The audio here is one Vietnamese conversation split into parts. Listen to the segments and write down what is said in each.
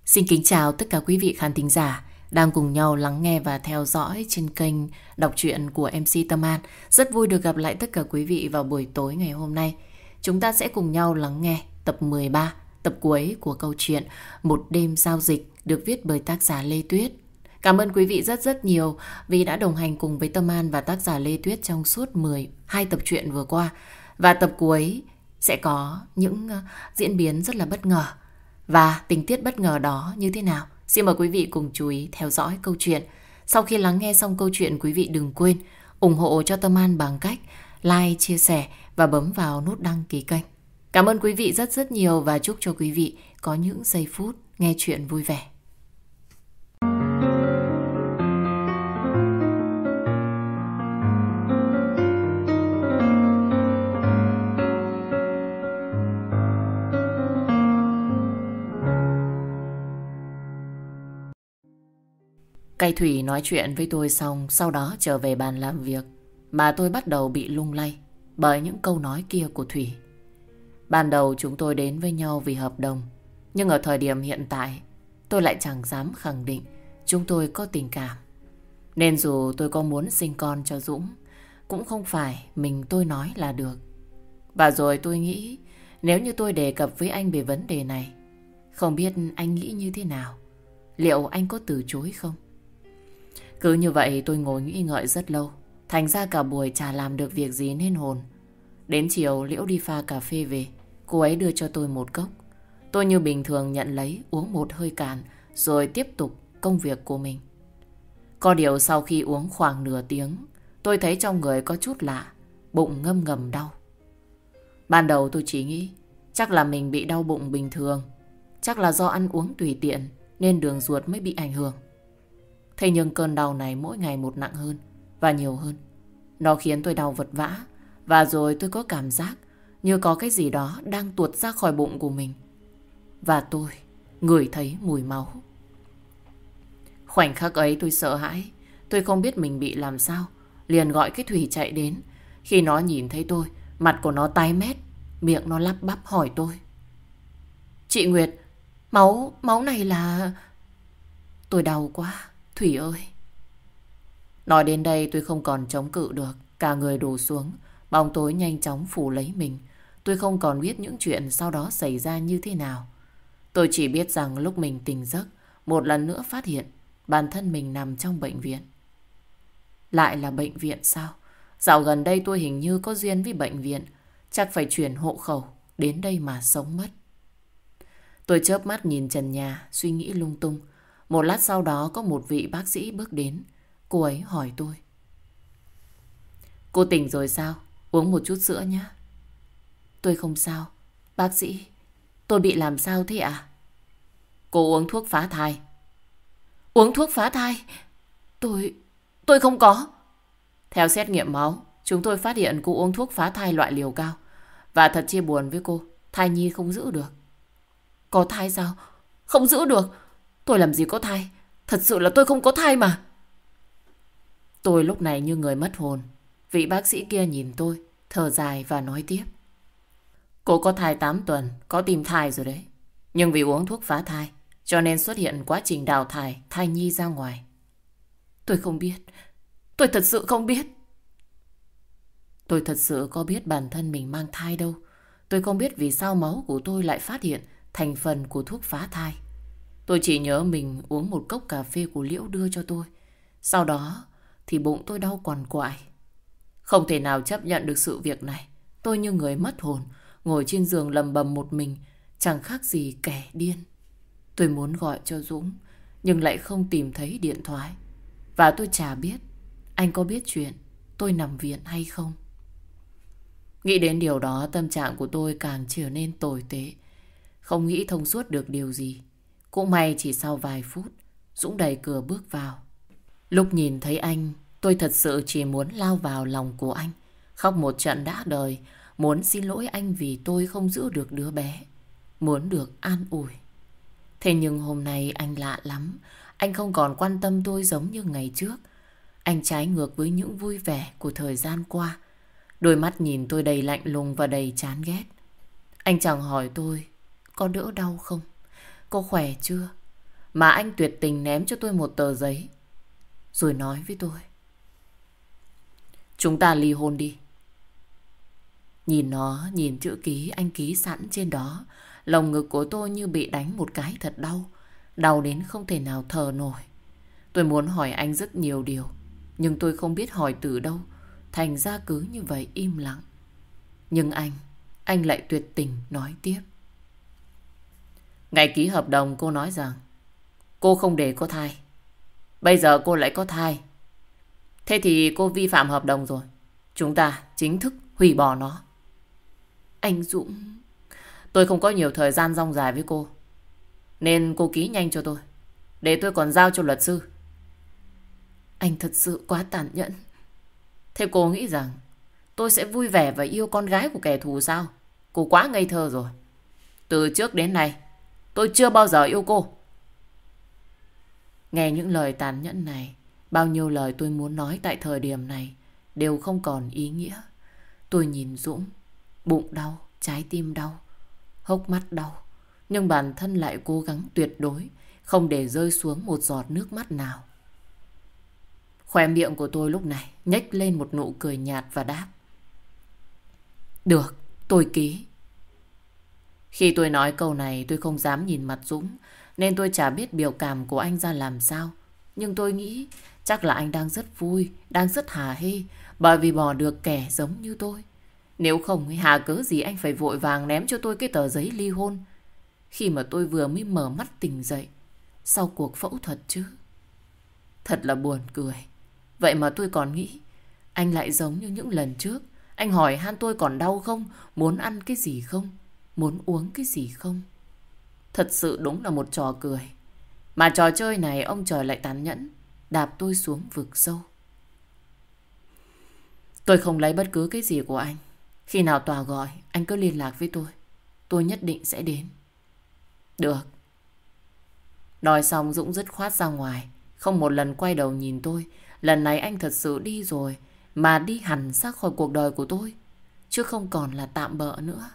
Xin kính chào tất cả quý vị khán thính giả đang cùng nhau lắng nghe và theo dõi trên kênh đọc truyện của MC Tâm An. Rất vui được gặp lại tất cả quý vị vào buổi tối ngày hôm nay. Chúng ta sẽ cùng nhau lắng nghe tập 13, tập cuối của câu chuyện Một đêm giao dịch được viết bởi tác giả Lê Tuyết. Cảm ơn quý vị rất rất nhiều vì đã đồng hành cùng với Tâm An và tác giả Lê Tuyết trong suốt 12 tập truyện vừa qua. Và tập cuối sẽ có những diễn biến rất là bất ngờ. Và tình tiết bất ngờ đó như thế nào? Xin mời quý vị cùng chú ý theo dõi câu chuyện. Sau khi lắng nghe xong câu chuyện, quý vị đừng quên ủng hộ cho Tâm An bằng cách like, chia sẻ và bấm vào nút đăng ký kênh. Cảm ơn quý vị rất rất nhiều và chúc cho quý vị có những giây phút nghe chuyện vui vẻ. Cây Thủy nói chuyện với tôi xong, sau đó trở về bàn làm việc, mà tôi bắt đầu bị lung lay bởi những câu nói kia của Thủy. Ban đầu chúng tôi đến với nhau vì hợp đồng, nhưng ở thời điểm hiện tại tôi lại chẳng dám khẳng định chúng tôi có tình cảm. Nên dù tôi có muốn sinh con cho Dũng, cũng không phải mình tôi nói là được. Và rồi tôi nghĩ, nếu như tôi đề cập với anh về vấn đề này, không biết anh nghĩ như thế nào? Liệu anh có từ chối không? Cứ như vậy tôi ngồi nghĩ ngợi rất lâu. Thành ra cả buổi chả làm được việc gì nên hồn. Đến chiều Liễu đi pha cà phê về, cô ấy đưa cho tôi một cốc. Tôi như bình thường nhận lấy, uống một hơi cạn, rồi tiếp tục công việc của mình. Có điều sau khi uống khoảng nửa tiếng, tôi thấy trong người có chút lạ, bụng ngâm ngầm đau. Ban đầu tôi chỉ nghĩ chắc là mình bị đau bụng bình thường, chắc là do ăn uống tùy tiện nên đường ruột mới bị ảnh hưởng. Thế nhưng cơn đau này mỗi ngày một nặng hơn và nhiều hơn. Nó khiến tôi đau vật vã. Và rồi tôi có cảm giác như có cái gì đó đang tuột ra khỏi bụng của mình. Và tôi ngửi thấy mùi máu. Khoảnh khắc ấy tôi sợ hãi. Tôi không biết mình bị làm sao, liền gọi cái Thủy chạy đến. Khi nó nhìn thấy tôi, mặt của nó tái mét, miệng nó lắp bắp hỏi tôi: "Chị Nguyệt, máu này là..." Tôi đau quá, Thủy ơi. Nói đến đây tôi không còn chống cự được. Cả người đổ xuống, bóng tối nhanh chóng phủ lấy mình. Tôi không còn biết những chuyện sau đó xảy ra như thế nào. Tôi chỉ biết rằng lúc mình tỉnh giấc, một lần nữa phát hiện bản thân mình nằm trong bệnh viện. Lại là bệnh viện sao? Dạo gần đây tôi hình như có duyên với bệnh viện. Chắc phải chuyển hộ khẩu đến đây mà sống mất. Tôi chớp mắt nhìn trần nhà, suy nghĩ lung tung. Một lát sau đó có một vị bác sĩ bước đến. Cô ấy hỏi tôi: "Cô tỉnh rồi sao? Uống một chút sữa nhé." "Tôi không sao. Bác sĩ, tôi bị làm sao thế ạ?" "Cô uống thuốc phá thai." "Uống thuốc phá thai? Tôi không có." "Theo xét nghiệm máu, chúng tôi phát hiện cô uống thuốc phá thai loại liều cao. Và thật chia buồn với cô, thai nhi không giữ được." "Có thai sao? Không giữ được? Tôi làm gì có thai? Thật sự là tôi không có thai mà." Tôi lúc này như người mất hồn. Vị bác sĩ kia nhìn tôi, thở dài và nói tiếp: "Cô có thai 8 tuần, có tim thai rồi đấy. Nhưng vì uống thuốc phá thai, cho nên xuất hiện quá trình đào thải thai nhi ra ngoài." "Tôi không biết. Tôi thật sự không biết." Tôi thật sự có biết bản thân mình mang thai đâu. Tôi không biết vì sao máu của tôi lại phát hiện thành phần của thuốc phá thai. Tôi chỉ nhớ mình uống một cốc cà phê của Liễu đưa cho tôi. Sau đó thì bụng tôi đau quằn quại. Không thể nào chấp nhận được sự việc này. Tôi như người mất hồn, ngồi trên giường lầm bầm một mình, chẳng khác gì kẻ điên. Tôi muốn gọi cho Dũng, nhưng lại không tìm thấy điện thoại. Và tôi chả biết anh có biết chuyện tôi nằm viện hay không. Nghĩ đến điều đó, tâm trạng của tôi càng trở nên tồi tệ. Không nghĩ thông suốt được điều gì. Cũng may chỉ sau vài phút, Dũng đẩy cửa bước vào. Lúc nhìn thấy anh, tôi thật sự chỉ muốn lao vào lòng của anh, khóc một trận đã đời, muốn xin lỗi anh vì tôi không giữ được đứa bé, muốn được an ủi. Thế nhưng hôm nay anh lạ lắm, anh không còn quan tâm tôi giống như ngày trước. Anh trái ngược với những vui vẻ của thời gian qua. Đôi mắt nhìn tôi đầy lạnh lùng và đầy chán ghét. Anh chẳng hỏi tôi có đỡ đau không, có khỏe chưa, mà anh tuyệt tình ném cho tôi một tờ giấy, rồi nói với tôi: chúng ta ly hôn đi. Nhìn nó, nhìn chữ ký anh ký sẵn trên đó, lồng ngực của tôi như bị đánh một cái thật đau. Đau đến không thể nào thở nổi. Tôi muốn hỏi anh rất nhiều điều, nhưng tôi không biết hỏi từ đâu. Thành ra cứ như vậy im lặng. Nhưng anh lại tuyệt tình nói tiếp. Ngày ký hợp đồng cô nói rằng cô không để có thai. Bây giờ cô lại có thai. Thế thì cô vi phạm hợp đồng rồi. Chúng ta chính thức hủy bỏ nó. Anh Dũng, tôi không có nhiều thời gian dong dài với cô, nên cô ký nhanh cho tôi, để tôi còn giao cho luật sư. Anh thật sự quá tàn nhẫn. Thế cô nghĩ rằng tôi sẽ vui vẻ và yêu con gái của kẻ thù sao? Cô quá ngây thơ rồi. Từ trước đến nay tôi chưa bao giờ yêu cô. Nghe những lời tàn nhẫn này, bao nhiêu lời tôi muốn nói tại thời điểm này đều không còn ý nghĩa. Tôi nhìn Dũng, bụng đau, trái tim đau, hốc mắt đau, nhưng bản thân lại cố gắng tuyệt đối không để rơi xuống một giọt nước mắt nào. Khóe miệng của tôi lúc này nhếch lên một nụ cười nhạt và đáp: được, tôi ký. Khi tôi nói câu này tôi không dám nhìn mặt Dũng, nên tôi chả biết biểu cảm của anh ra làm sao. Nhưng tôi nghĩ chắc là anh đang rất vui, đang rất hả hê, bởi vì bỏ được kẻ giống như tôi. Nếu không, hà cớ gì anh phải vội vàng ném cho tôi cái tờ giấy ly hôn khi mà tôi vừa mới mở mắt tỉnh dậy sau cuộc phẫu thuật chứ. Thật là buồn cười. Vậy mà tôi còn nghĩ anh lại giống như những lần trước. Anh hỏi han tôi còn đau không, muốn ăn cái gì không, muốn uống cái gì không. Thật sự đúng là một trò cười. Mà trò chơi này ông trời lại tàn nhẫn, đạp tôi xuống vực sâu. Tôi không lấy bất cứ cái gì của anh. Khi nào tòa gọi, anh cứ liên lạc với tôi nhất định sẽ đến. Được. Nói xong Dũng dứt khoát ra ngoài, không một lần quay đầu nhìn tôi. Lần này anh thật sự đi rồi, mà đi hẳn ra khỏi cuộc đời của tôi, chứ không còn là tạm bợ nữa.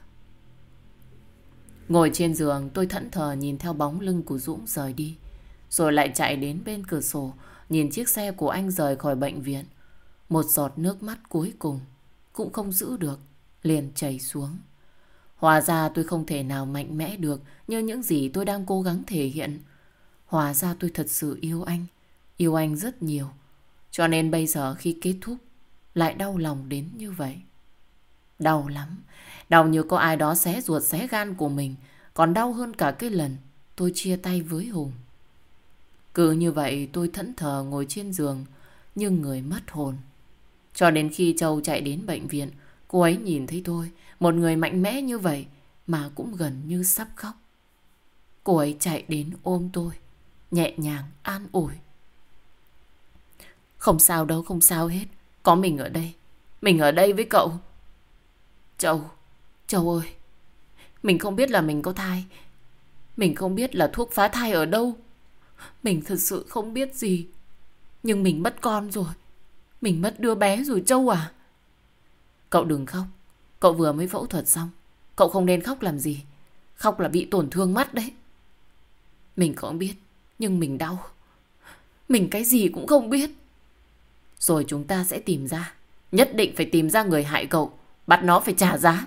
Ngồi trên giường tôi thẫn thờ nhìn theo bóng lưng của Dũng rời đi, rồi lại chạy đến bên cửa sổ, nhìn chiếc xe của anh rời khỏi bệnh viện. Một giọt nước mắt cuối cùng cũng không giữ được, liền chảy xuống. Hóa ra tôi không thể nào mạnh mẽ được như những gì tôi đang cố gắng thể hiện. Hóa ra tôi thật sự yêu anh rất nhiều. Cho nên bây giờ khi kết thúc lại đau lòng đến như vậy. Đau lắm, đau như có ai đó xé ruột xé gan của mình, còn đau hơn cả cái lần tôi chia tay với Hùng. Cứ như vậy tôi thẫn thờ ngồi trên giường như người mất hồn. Cho đến khi Châu chạy đến bệnh viện, cô ấy nhìn thấy tôi, một người mạnh mẽ như vậy mà cũng gần như sắp khóc. Cô ấy chạy đến ôm tôi, nhẹ nhàng an ủi. Không sao đâu, không sao hết. Có mình ở đây. Mình ở đây với cậu. Châu ơi, mình không biết là mình có thai. Mình không biết là thuốc phá thai ở đâu. Mình thật sự không biết gì. Nhưng mình mất con rồi. Mình mất đứa bé rồi Châu à. Cậu đừng khóc. Cậu vừa mới phẫu thuật xong. Cậu không nên khóc làm gì. Khóc là bị tổn thương mắt đấy. Mình không biết, nhưng mình đau. Mình cái gì cũng không biết. Rồi chúng ta sẽ tìm ra. Nhất định phải tìm ra người hại cậu. Bắt nó phải trả giá.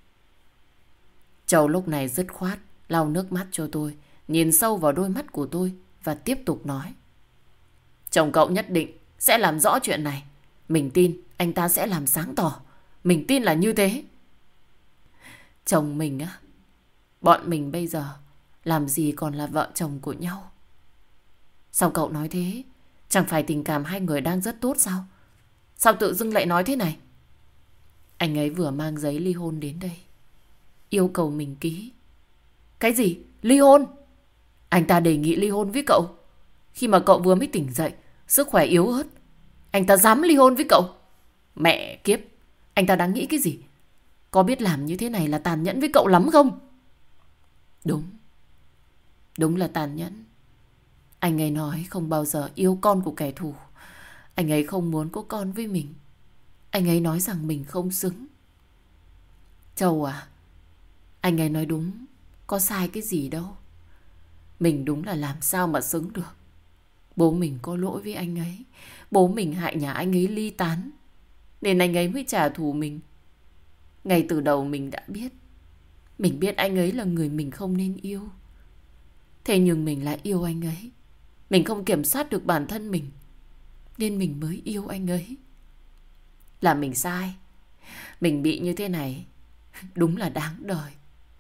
Châu lúc này dứt khoát lau nước mắt cho tôi, nhìn sâu vào đôi mắt của tôi và tiếp tục nói. Chồng cậu nhất định sẽ làm rõ chuyện này. Mình tin anh ta sẽ làm sáng tỏ. Mình tin là như thế. Chồng mình á, bọn mình bây giờ làm gì còn là vợ chồng của nhau. Sao cậu nói thế? Chẳng phải tình cảm hai người đang rất tốt sao? Sao tự dưng lại nói thế này? Anh ấy vừa mang giấy ly hôn đến đây, yêu cầu mình ký. Cái gì? Ly hôn? Anh ta đề nghị ly hôn với cậu khi mà cậu vừa mới tỉnh dậy, sức khỏe yếu ớt. Anh ta dám ly hôn với cậu? Mẹ kiếp, anh ta đang nghĩ cái gì? Có biết làm như thế này là tàn nhẫn với cậu lắm không? Đúng là tàn nhẫn. Anh ấy nói không bao giờ yêu con của kẻ thù. Anh ấy không muốn có con với mình. Anh ấy nói rằng mình không xứng. Châu à, anh ấy nói đúng, có sai cái gì đâu. Mình đúng là làm sao mà xứng được. Bố mình có lỗi với anh ấy. Bố mình hại nhà anh ấy ly tán, nên anh ấy mới trả thù mình. Ngay từ đầu mình đã biết. Mình biết anh ấy là người mình không nên yêu. Thế nhưng mình lại yêu anh ấy. Mình không kiểm soát được bản thân mình, nên mình mới yêu anh ấy. Là mình sai. Mình bị như thế này đúng là đáng đời.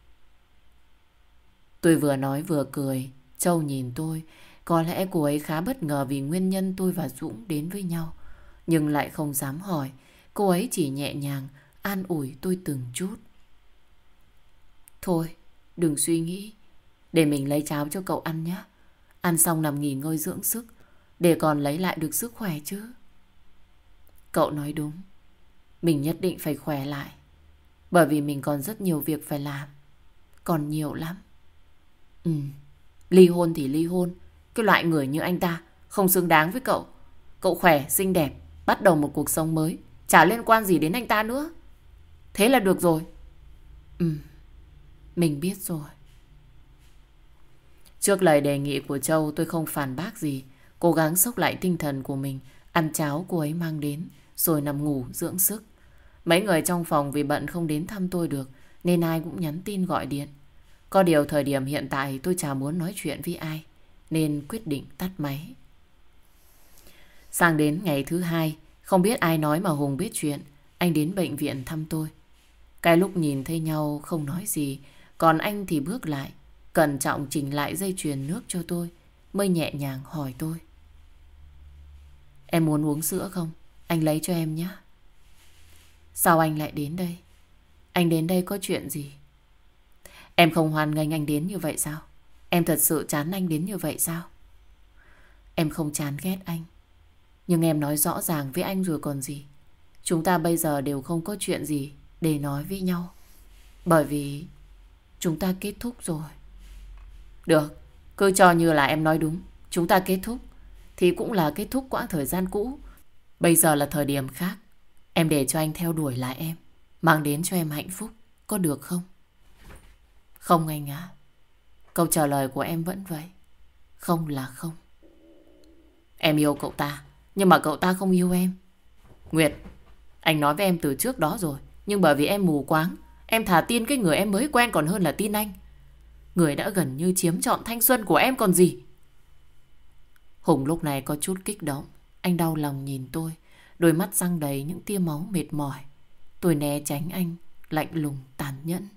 Tôi vừa nói vừa cười. Châu nhìn tôi. Có lẽ cô ấy khá bất ngờ vì nguyên nhân tôi và Dũng đến với nhau, nhưng lại không dám hỏi. Cô ấy chỉ nhẹ nhàng an ủi tôi từng chút. Thôi, đừng suy nghĩ. Để mình lấy cháo cho cậu ăn nhé. Ăn xong nằm nghỉ ngơi dưỡng sức, để còn lấy lại được sức khỏe chứ. Cậu nói đúng. Mình nhất định phải khỏe lại, bởi vì mình còn rất nhiều việc phải làm. Còn nhiều lắm. Ly hôn thì ly hôn. Cái loại người như anh ta không xứng đáng với cậu. Cậu khỏe, xinh đẹp, bắt đầu một cuộc sống mới, chả liên quan gì đến anh ta nữa. Thế là được rồi. Mình biết rồi. Trước lời đề nghị của Châu, tôi không phản bác gì, cố gắng xốc lại tinh thần của mình, ăn cháo cô ấy mang đến, rồi nằm ngủ dưỡng sức. Mấy người trong phòng vì bận không đến thăm tôi được, nên ai cũng nhắn tin gọi điện. Có điều thời điểm hiện tại tôi chả muốn nói chuyện với ai, nên quyết định tắt máy. Sang đến ngày thứ hai, không biết ai nói mà Hùng biết chuyện, anh đến bệnh viện thăm tôi. Cái lúc nhìn thấy nhau không nói gì, còn anh thì bước lại, cẩn trọng chỉnh lại dây chuyền nước cho tôi, mới nhẹ nhàng hỏi tôi. Em muốn uống sữa không? Anh lấy cho em nhé. Sao anh lại đến đây? Anh đến đây có chuyện gì? Em không hoan nghênh anh đến như vậy sao? Em thật sự chán anh đến như vậy sao? Em không chán ghét anh, nhưng em nói rõ ràng với anh rồi còn gì. Chúng ta bây giờ đều không có chuyện gì để nói với nhau, bởi vì chúng ta kết thúc rồi. Được, cứ cho như là em nói đúng. Chúng ta kết thúc thì cũng là kết thúc quãng thời gian cũ. Bây giờ là thời điểm khác. Em để cho anh theo đuổi lại em, mang đến cho em hạnh phúc, có được không? Không anh ạ. Câu trả lời của em vẫn vậy. Không là không. Em yêu cậu ta, nhưng mà cậu ta không yêu em. Nguyệt, anh nói với em từ trước đó rồi, nhưng bởi vì em mù quáng, em thà tin cái người em mới quen còn hơn là tin anh. Người đã gần như chiếm trọn thanh xuân của em còn gì. Hùng lúc này có chút kích động. Anh đau lòng nhìn tôi, đôi mắt răng đầy những tia máu mệt mỏi. Tôi né tránh anh, lạnh lùng tàn nhẫn.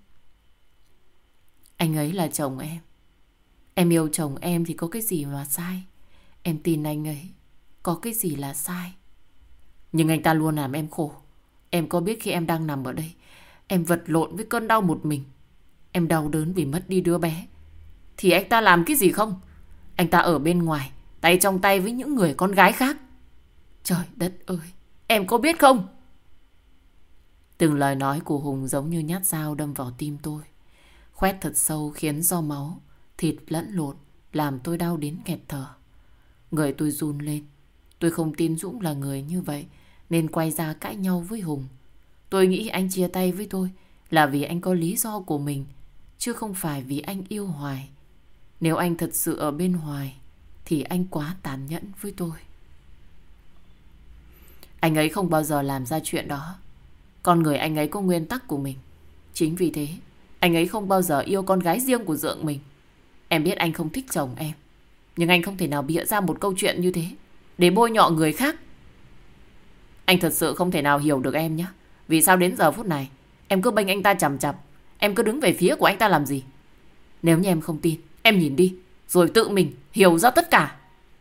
Anh ấy là chồng em. Em yêu chồng em thì có cái gì mà sai? Em tin anh ấy, có cái gì là sai? Nhưng anh ta luôn làm em khổ. Em có biết khi em đang nằm ở đây, em vật lộn với cơn đau một mình, em đau đớn vì mất đi đứa bé, thì anh ta làm cái gì không? Anh ta ở bên ngoài, tay trong tay với những người con gái khác. Trời đất ơi, em có biết không? Từng lời nói của Hùng giống như nhát dao đâm vào tim tôi. Khoét thật sâu khiến do máu, thịt lẫn lộn, làm tôi đau đến nghẹt thở. Người tôi run lên. Tôi không tin Dũng là người như vậy, nên quay ra cãi nhau với Hùng. Tôi nghĩ anh chia tay với tôi là vì anh có lý do của mình, chứ không phải vì anh yêu Hoài. Nếu anh thật sự ở bên Hoài thì anh quá tàn nhẫn với tôi. Anh ấy không bao giờ làm ra chuyện đó. Con người anh ấy có nguyên tắc của mình. Chính vì thế anh ấy không bao giờ yêu con gái riêng của Dượng mình. Em biết anh không thích chồng em, nhưng anh không thể nào bịa ra một câu chuyện như thế để bôi nhọ người khác. Anh thật sự không thể nào hiểu được em nhé. Vì sao đến giờ phút này em cứ bênh anh ta chằm chằm, em cứ đứng về phía của anh ta làm gì? Nếu như em không tin, em nhìn đi, rồi tự mình hiểu ra tất cả.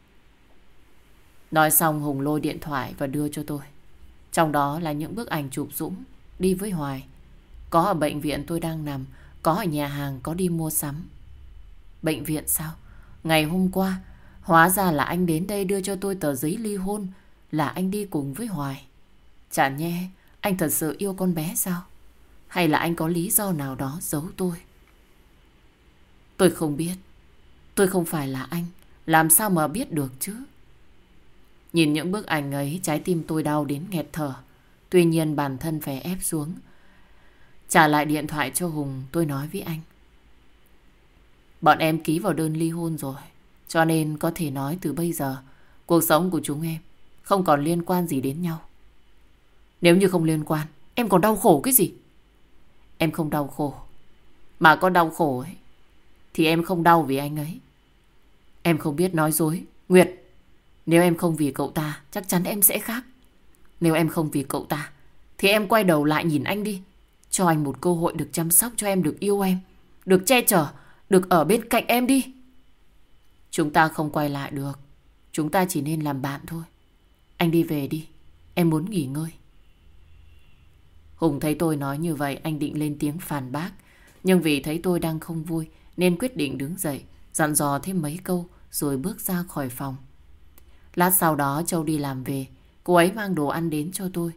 Nói xong Hùng lôi điện thoại và đưa cho tôi. Trong đó là những bức ảnh chụp Dũng đi với Hoài. Có ở bệnh viện tôi đang nằm, có ở nhà hàng, có đi mua sắm. Bệnh viện sao? Ngày hôm qua hóa ra là anh đến đây đưa cho tôi tờ giấy ly hôn, là anh đi cùng với Hoài. Chả nhẽ anh thật sự yêu con bé sao? Hay là anh có lý do nào đó giấu tôi? Tôi không biết. Tôi không phải là anh, làm sao mà biết được chứ? Nhìn những bức ảnh ấy, trái tim tôi đau đến nghẹt thở. Tuy nhiên bản thân phải ép xuống. Trả lại điện thoại cho Hùng, tôi nói với anh. Bọn em ký vào đơn ly hôn rồi. Cho nên có thể nói từ bây giờ cuộc sống của chúng em không còn liên quan gì đến nhau. Nếu như không liên quan, em còn đau khổ cái gì? Em không đau khổ. Mà có đau khổ ấy thì em không đau vì anh ấy. Em không biết nói dối, Nguyệt. Nếu em không vì cậu ta, chắc chắn em sẽ khác. Nếu em không vì cậu ta thì em quay đầu lại nhìn anh đi. Cho anh một cơ hội được chăm sóc cho em, được yêu em, được che chở, được ở bên cạnh em đi. Chúng ta không quay lại được. Chúng ta chỉ nên làm bạn thôi. Anh đi về đi. Em muốn nghỉ ngơi. Hùng thấy tôi nói như vậy, anh định lên tiếng phản bác. Nhưng vì thấy tôi đang không vui nên quyết định đứng dậy, dặn dò thêm mấy câu rồi bước ra khỏi phòng. Lát sau đó Châu đi làm về. Cô ấy mang đồ ăn đến cho tôi.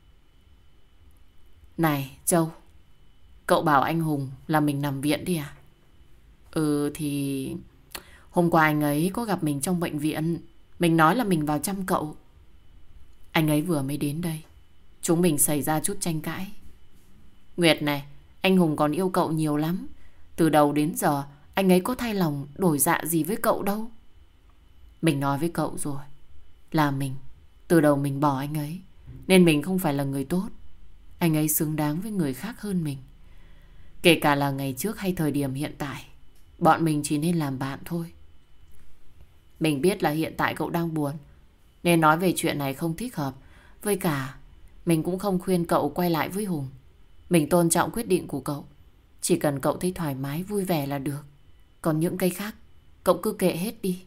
Này Châu, cậu bảo anh Hùng là mình nằm viện đi à? Thì hôm qua anh ấy có gặp mình trong bệnh viện. Mình nói là mình vào chăm cậu. Anh ấy vừa mới đến đây, chúng mình xảy ra chút tranh cãi. Nguyệt này, anh Hùng còn yêu cậu nhiều lắm. Từ đầu đến giờ anh ấy có thay lòng đổi dạ gì với cậu đâu. Mình nói với cậu rồi, là mình từ đầu mình bỏ anh ấy, nên mình không phải là người tốt. Anh ấy xứng đáng với người khác hơn mình. Kể cả là ngày trước hay thời điểm hiện tại, bọn mình chỉ nên làm bạn thôi. Mình biết là hiện tại cậu đang buồn, nên nói về chuyện này không thích hợp. Với cả mình cũng không khuyên cậu quay lại với Hùng. Mình tôn trọng quyết định của cậu. Chỉ cần cậu thấy thoải mái, vui vẻ là được. Còn những cái khác cậu cứ kệ hết đi.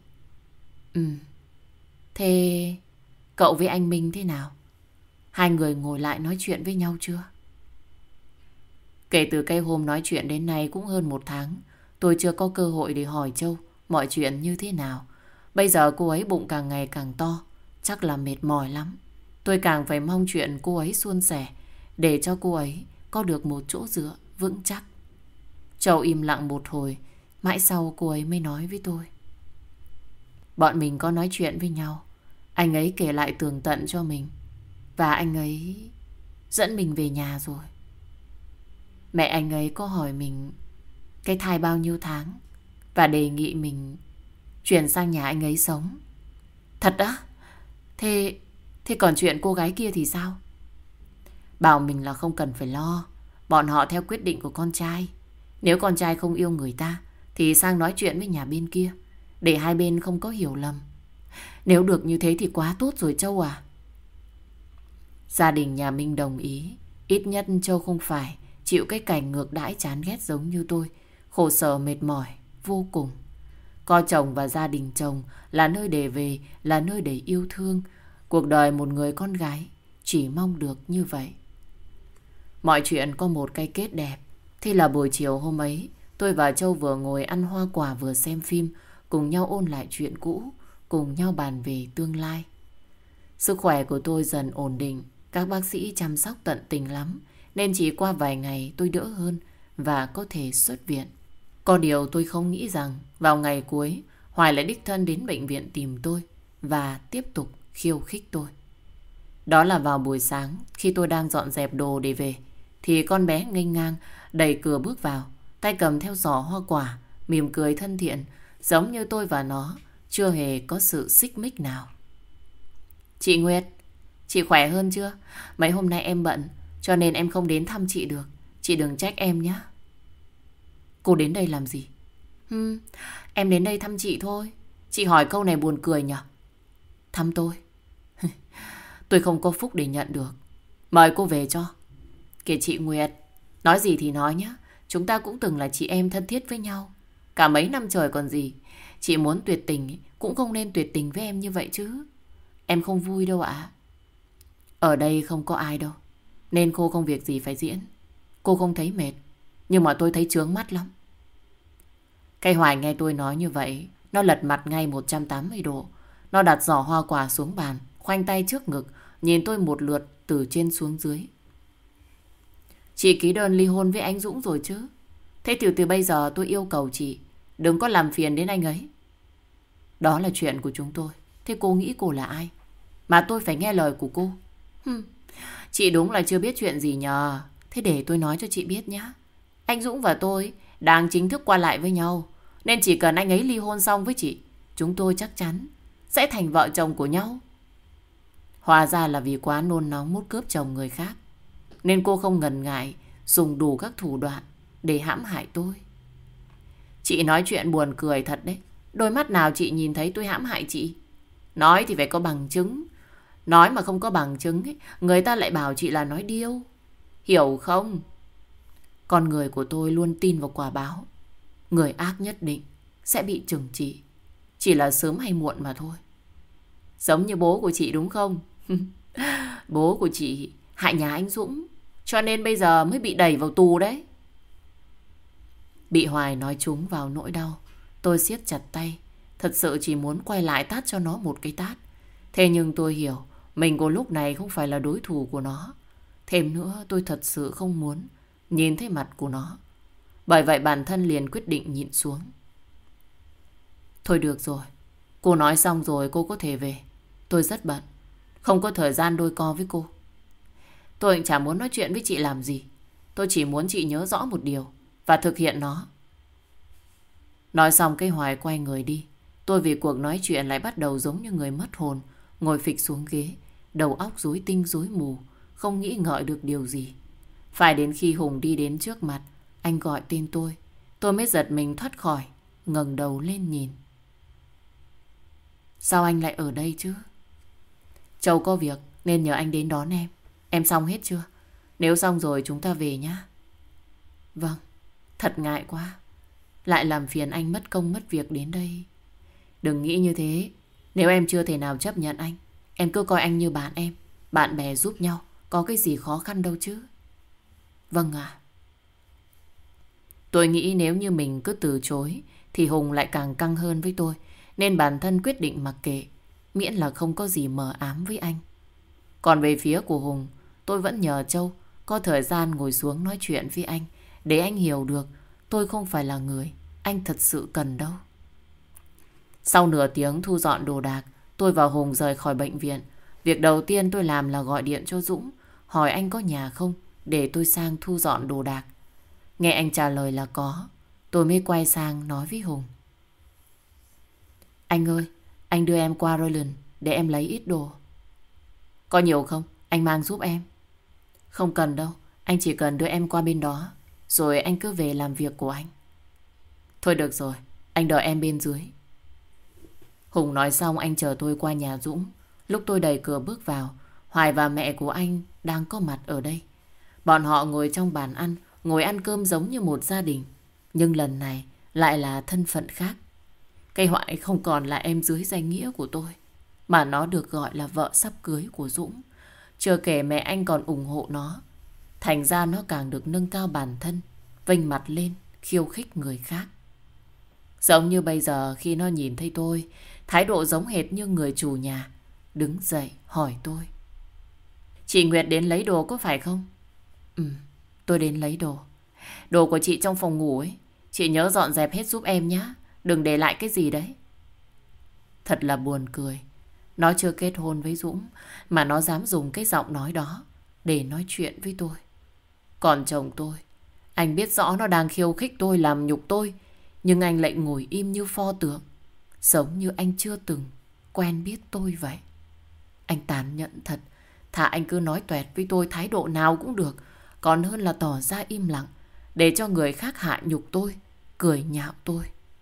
Thế cậu với anh Minh thế nào? Hai người ngồi lại nói chuyện với nhau chưa? Kể từ cái hôm nói chuyện đến nay cũng hơn 1 tháng. Tôi chưa có cơ hội để hỏi Châu mọi chuyện như thế nào. Bây giờ cô ấy bụng càng ngày càng to, chắc là mệt mỏi lắm. Tôi càng phải mong chuyện cô ấy suôn sẻ, để cho cô ấy có được một chỗ dựa vững chắc. Châu im lặng một hồi, mãi sau cô ấy mới nói với tôi. Bọn mình có nói chuyện với nhau. Anh ấy kể lại tường tận cho mình. Và anh ấy dẫn mình về nhà rồi. Mẹ anh ấy có hỏi mình cái thai bao nhiêu tháng và đề nghị mình chuyển sang nhà anh ấy sống. Thật á? Thế còn chuyện cô gái kia thì sao? Bảo mình là không cần phải lo. Bọn họ theo quyết định của con trai. Nếu con trai không yêu người ta thì sang nói chuyện với nhà bên kia, để hai bên không có hiểu lầm. Nếu được như thế thì quá tốt rồi Châu à. Gia đình nhà Minh đồng ý. Ít nhất Châu không phải chịu cái cảnh ngược đãi chán ghét giống như tôi. Khổ sở mệt mỏi vô cùng. Có chồng và gia đình chồng là nơi để về, là nơi để yêu thương. Cuộc đời một người con gái chỉ mong được như vậy. Mọi chuyện có một cái kết đẹp. Thế là buổi chiều hôm ấy, tôi và Châu vừa ngồi ăn hoa quả vừa xem phim, cùng nhau ôn lại chuyện cũ, cùng nhau bàn về tương lai. Sức khỏe của tôi dần ổn định. Các bác sĩ chăm sóc tận tình lắm, nên chỉ qua vài ngày tôi đỡ hơn và có thể xuất viện. Có điều tôi không nghĩ rằng vào ngày cuối Hoài lại đích thân đến bệnh viện tìm tôi và tiếp tục khiêu khích tôi. Đó là vào buổi sáng, khi tôi đang dọn dẹp đồ để về, thì con bé nghênh ngang đẩy cửa bước vào, tay cầm theo giỏ hoa quả, mỉm cười thân thiện, giống như tôi và nó chưa hề có sự xích mích nào. Chị Nguyệt, chị khỏe hơn chưa? Mấy hôm nay em bận, cho nên em không đến thăm chị được. Chị đừng trách em nhé. Cô đến đây làm gì? Em đến đây thăm chị thôi. Chị hỏi câu này buồn cười nhỉ? Thăm tôi? Tôi không có phúc để nhận được. Mời cô về cho. Kìa chị Nguyệt, nói gì thì nói nhé. Chúng ta cũng từng là chị em thân thiết với nhau cả mấy năm trời còn gì. Chị muốn tuyệt tình cũng không nên tuyệt tình với em như vậy chứ. Em không vui đâu ạ. Ở đây không có ai đâu, nên cô không việc gì phải diễn. Cô không thấy mệt, nhưng mà tôi thấy chướng mắt lắm. Cái Hoài nghe tôi nói như vậy, nó lật mặt ngay 180 độ. Nó đặt giỏ hoa quả xuống bàn, khoanh tay trước ngực, nhìn tôi một lượt từ trên xuống dưới. Chị ký đơn ly hôn với anh Dũng rồi chứ? Thế từ bây giờ tôi yêu cầu chị đừng có làm phiền đến anh ấy. Đó là chuyện của chúng tôi. Thế cô nghĩ cô là ai mà tôi phải nghe lời của cô? Chị đúng là chưa biết chuyện gì nhờ. Thế để tôi nói cho chị biết nhé. Anh Dũng và tôi đang chính thức qua lại với nhau. Nên chỉ cần anh ấy ly hôn xong với chị, chúng tôi chắc chắn sẽ thành vợ chồng của nhau. Hóa ra là vì quá nôn nóng muốn cướp chồng người khác, nên cô không ngần ngại dùng đủ các thủ đoạn để hãm hại tôi. Chị nói chuyện buồn cười thật đấy. Đôi mắt nào chị nhìn thấy tôi hãm hại chị? Nói thì phải có bằng chứng. Nói mà không có bằng chứng ấy, người ta lại bảo chị là nói điêu. Hiểu không? Con người của tôi luôn tin vào quả báo. Người ác nhất định sẽ bị trừng trị. Chỉ là sớm hay muộn mà thôi. Giống như bố của chị đúng không? Bố của chị hại nhà anh Dũng, cho nên bây giờ mới bị đẩy vào tù đấy. Bị Hoài nói trúng vào nỗi đau, tôi siết chặt tay. Thật sự chỉ muốn quay lại tát cho nó một cái tát. Thế nhưng tôi hiểu mình của lúc này không phải là đối thủ của nó. Thêm nữa tôi thật sự không muốn nhìn thấy mặt của nó. Bởi vậy bản thân liền quyết định nhịn xuống. Thôi được rồi, cô nói xong rồi cô có thể về. Tôi rất bận, không có thời gian đôi co với cô. Tôi chẳng muốn nói chuyện với chị làm gì. Tôi chỉ muốn chị nhớ rõ một điều và thực hiện nó. Nói xong cái Hoài quay người đi. Tôi vì cuộc nói chuyện lại bắt đầu giống như người mất hồn, ngồi phịch xuống ghế, đầu óc rối tinh rối mù, không nghĩ ngợi được điều gì. Phải đến khi Hùng đi đến trước mặt, anh gọi tên tôi mới giật mình thoát khỏi, ngẩng đầu lên nhìn. Sao anh lại ở đây chứ? Châu có việc nên nhờ anh đến đón em. Em xong hết chưa? Nếu xong rồi chúng ta về nhá. Vâng, thật ngại quá. Lại làm phiền anh mất công mất việc đến đây. Đừng nghĩ như thế. Nếu em chưa thể nào chấp nhận anh, em cứ coi anh như bạn em. Bạn bè giúp nhau, có cái gì khó khăn đâu chứ. Vâng ạ. Tôi nghĩ nếu như mình cứ từ chối thì Hùng lại càng căng hơn với tôi. Nên bản thân quyết định mặc kệ, miễn là không có gì mờ ám với anh. Còn về phía của Hùng, tôi vẫn nhờ Châu có thời gian ngồi xuống nói chuyện với anh, để anh hiểu được tôi không phải là người anh thật sự cần đâu. Sau nửa tiếng thu dọn đồ đạc, tôi và Hùng rời khỏi bệnh viện. Việc đầu tiên tôi làm là gọi điện cho Dũng, hỏi anh có nhà không để tôi sang thu dọn đồ đạc. Nghe anh trả lời là có, tôi mới quay sang nói với Hùng. Anh ơi, anh đưa em qua Roland để em lấy ít đồ. Có nhiều không? Anh mang giúp em. Không cần đâu, anh chỉ cần đưa em qua bên đó, rồi anh cứ về làm việc của anh. Thôi được rồi, anh đợi em bên dưới. Hùng nói xong anh chờ tôi qua nhà Dũng. Lúc tôi đẩy cửa bước vào, Hoài và mẹ của anh đang có mặt ở đây. Bọn họ ngồi trong bàn ăn, ngồi ăn cơm giống như một gia đình. Nhưng lần này lại là thân phận khác. Cây Hoài không còn là em dưới danh nghĩa của tôi, mà nó được gọi là vợ sắp cưới của Dũng. Chưa kể mẹ anh còn ủng hộ nó. Thành ra nó càng được nâng cao bản thân, vênh mặt lên, khiêu khích người khác. Giống như bây giờ khi nó nhìn thấy tôi, thái độ giống hệt như người chủ nhà. Đứng dậy hỏi tôi. Chị Nguyệt đến lấy đồ có phải không? Tôi đến lấy đồ. Đồ của chị trong phòng ngủ ấy, chị nhớ dọn dẹp hết giúp em nhé. Đừng để lại cái gì đấy. Thật là buồn cười. Nó chưa kết hôn với Dũng mà nó dám dùng cái giọng nói đó để nói chuyện với tôi. Còn chồng tôi, anh biết rõ nó đang khiêu khích tôi, làm nhục tôi, nhưng anh lại ngồi im như pho tượng, giống như anh chưa từng quen biết tôi vậy. Anh tàn nhẫn thật. Thà anh cứ nói toẹt với tôi thái độ nào cũng được, còn hơn là tỏ ra im lặng để cho người khác hạ nhục tôi, cười nhạo tôi.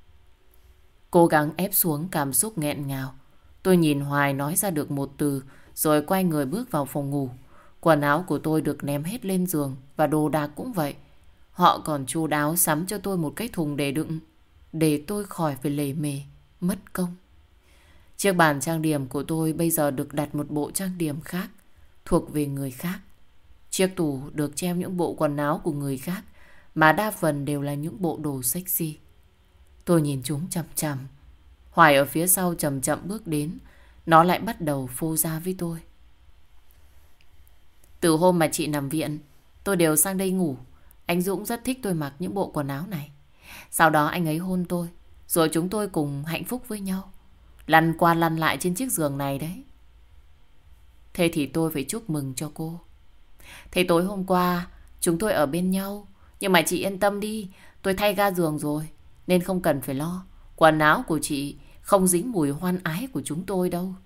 Cố gắng ép xuống cảm xúc nghẹn ngào, tôi nhìn Hoài nói ra được một từ, rồi quay người bước vào phòng ngủ. Quần áo của tôi được ném hết lên giường, và đồ đạc cũng vậy. Họ còn chu đáo sắm cho tôi một cái thùng để đựng, để tôi khỏi phải lề mề, mất công. Chiếc bàn trang điểm của tôi bây giờ được đặt một bộ trang điểm khác, thuộc về người khác. Chiếc tủ được treo những bộ quần áo của người khác, mà đa phần đều là những bộ đồ sexy. Tôi nhìn chúng chằm chằm. Hoài ở phía sau chậm chậm bước đến. Nó lại bắt đầu phô ra với tôi. Từ hôm mà chị nằm viện, tôi đều sang đây ngủ. Anh Dũng rất thích tôi mặc những bộ quần áo này. Sau đó anh ấy hôn tôi, rồi chúng tôi cùng hạnh phúc với nhau, lăn qua lăn lại trên chiếc giường này đấy. Thế thì tôi phải chúc mừng cho cô. Thế tối hôm qua chúng tôi ở bên nhau, nhưng mà chị yên tâm đi, tôi thay ga giường rồi. nên không cần phải lo. Quần áo của chị không dính mùi hoan ái của chúng tôi đâu.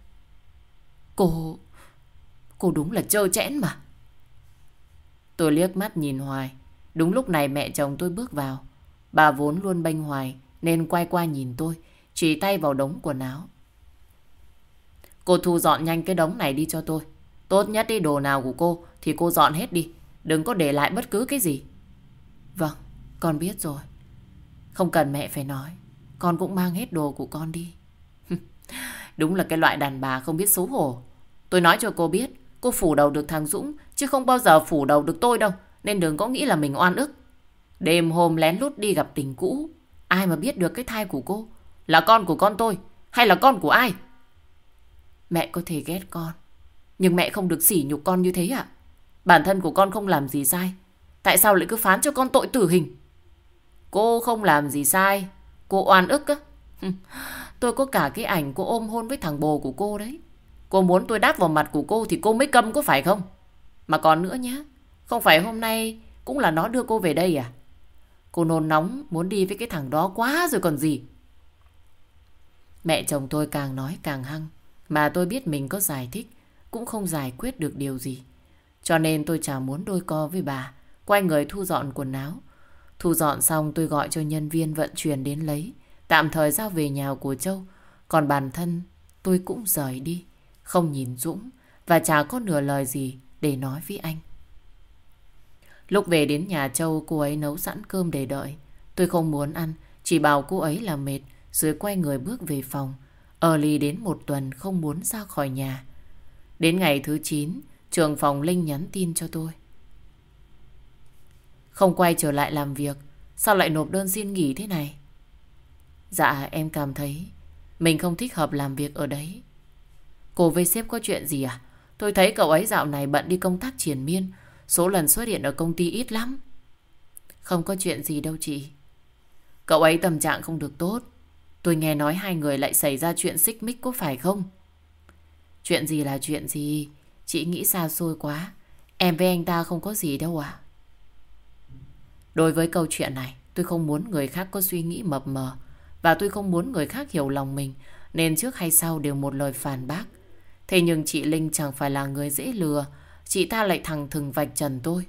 Cô đúng là trơ trẽn mà. Tôi liếc mắt nhìn hoài. Đúng lúc này mẹ chồng tôi bước vào. Bà vốn luôn bênh hoài nên quay qua nhìn tôi, chỉ tay vào đống quần áo. Cô thu dọn nhanh cái đống này đi cho tôi. Tốt nhất đi, đồ nào của cô thì cô dọn hết đi. Đừng có để lại bất cứ cái gì. Vâng, con biết rồi. Không cần mẹ phải nói. Con cũng mang hết đồ của con đi. Đúng là cái loại đàn bà không biết xấu hổ. Tôi nói cho cô biết, cô phủ đầu được thằng Dũng chứ không bao giờ phủ đầu được tôi đâu. Nên đừng có nghĩ là mình oan ức. Đêm hôm lén lút đi gặp tình cũ, ai mà biết được cái thai của cô là con của con tôi hay là con của ai. Mẹ có thể ghét con, nhưng mẹ không được sỉ nhục con như thế ạ. Bản thân của con không làm gì sai, tại sao lại cứ phán cho con tội tử hình? Cô không làm gì sai, cô oan ức á. Tôi có cả cái ảnh cô ôm hôn với thằng bồ của cô đấy. Cô muốn tôi đáp vào mặt của cô thì cô mới câm, có phải không? Mà còn nữa nhé, không phải hôm nay cũng là nó đưa cô về đây à? Cô nôn nóng muốn đi với cái thằng đó quá rồi còn gì. Mẹ chồng tôi càng nói càng hăng, mà tôi biết mình có giải thích cũng không giải quyết được điều gì. Cho nên tôi chả muốn đôi co với bà, quay người thu dọn quần áo. Thu dọn xong tôi gọi cho nhân viên vận chuyển đến lấy, tạm thời giao về nhà của Châu. Còn bản thân tôi cũng rời đi, không nhìn Dũng và chả có nửa lời gì để nói với anh. Lúc về đến nhà Châu, cô ấy nấu sẵn cơm để đợi. Tôi không muốn ăn, chỉ bảo cô ấy là mệt, rồi quay người bước về phòng. Ở lì đến 1 tuần không muốn ra khỏi nhà. Đến ngày thứ 9, trưởng phòng Linh nhắn tin cho tôi. Không quay trở lại làm việc, sao lại nộp đơn xin nghỉ thế này? Dạ em cảm thấy mình không thích hợp làm việc ở đấy. Cô với sếp có chuyện gì à? Tôi thấy cậu ấy dạo này bận đi công tác triền miên, số lần xuất hiện ở công ty ít lắm. Không có chuyện gì đâu chị. Cậu ấy tâm trạng không được tốt. Tôi nghe nói hai người lại xảy ra chuyện xích mích, có phải không? Chuyện gì là chuyện gì? Chị nghĩ xa xôi quá. Em với anh ta không có gì đâu à? Đối với câu chuyện này, tôi không muốn người khác có suy nghĩ mập mờ, và tôi không muốn người khác hiểu lòng mình, nên trước hay sau đều một lời phản bác. Thế nhưng chị Linh chẳng phải là người dễ lừa. Chị ta lại thẳng thừng vạch trần tôi.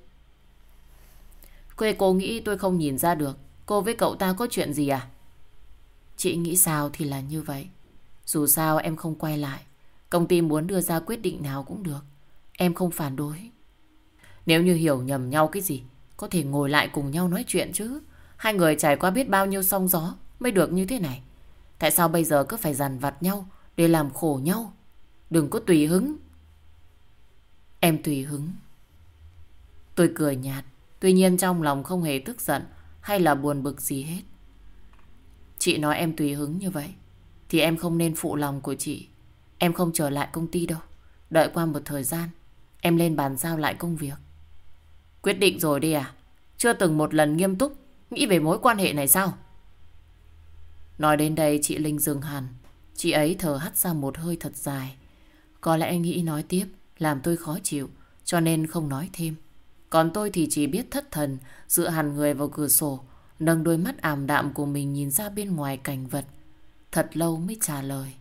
Cô nghĩ tôi không nhìn ra được cô với cậu ta có chuyện gì à? Chị nghĩ sao thì là như vậy. Dù sao em không quay lại, công ty muốn đưa ra quyết định nào cũng được, em không phản đối. Nếu như hiểu nhầm nhau cái gì, có thể ngồi lại cùng nhau nói chuyện chứ. Hai người trải qua biết bao nhiêu sóng gió mới được như thế này. Tại sao bây giờ cứ phải dằn vặt nhau để làm khổ nhau? Đừng có tùy hứng. Em tùy hứng. Tôi cười nhạt, tuy nhiên trong lòng không hề tức giận hay là buồn bực gì hết. Chị nói em tùy hứng như vậy thì em không nên phụ lòng của chị. Em không trở lại công ty đâu. Đợi qua một thời gian em lên bàn giao lại công việc. Quyết định rồi đi à? Chưa từng một lần nghiêm túc nghĩ về mối quan hệ này sao? Nói đến đây chị Linh dừng hẳn. Chị ấy thở hắt ra một hơi thật dài. Có lẽ nghĩ nói tiếp làm tôi khó chịu, cho nên không nói thêm. Còn tôi thì chỉ biết thất thần, dựa hẳn người vào cửa sổ, nâng đôi mắt ảm đạm của mình nhìn ra bên ngoài cảnh vật. Thật lâu mới trả lời.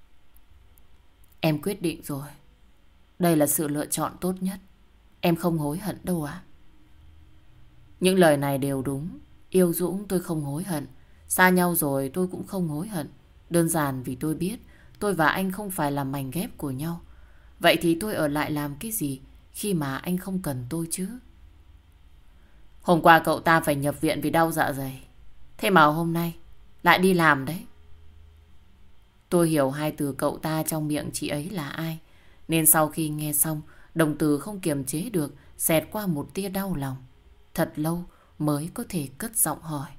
Em quyết định rồi. Đây là sự lựa chọn tốt nhất. Em không hối hận đâu ạ. Những lời này đều đúng. Yêu Dũng tôi không hối hận. Xa nhau rồi tôi cũng không hối hận. Đơn giản vì tôi biết tôi và anh không phải là mảnh ghép của nhau. Vậy thì tôi ở lại làm cái gì khi mà anh không cần tôi chứ? Hôm qua cậu ta phải nhập viện vì đau dạ dày. Thế mà hôm nay lại đi làm đấy. Tôi hiểu hai từ cậu ta trong miệng chị ấy là ai, nên sau khi nghe xong, đồng từ không kiềm chế được xẹt qua một tia đau lòng. Thật lâu mới có thể cất giọng hỏi.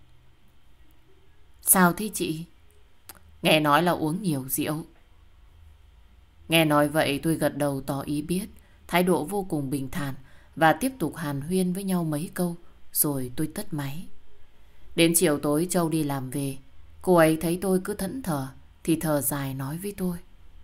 Sao thế chị? Nghe nói là uống nhiều rượu. Nghe nói vậy tôi gật đầu tỏ ý biết, thái độ vô cùng bình thản và tiếp tục hàn huyên với nhau mấy câu, rồi tôi tắt máy. Đến chiều tối Châu đi làm về, cô ấy thấy tôi cứ thẫn thờ thì thở dài nói với tôi.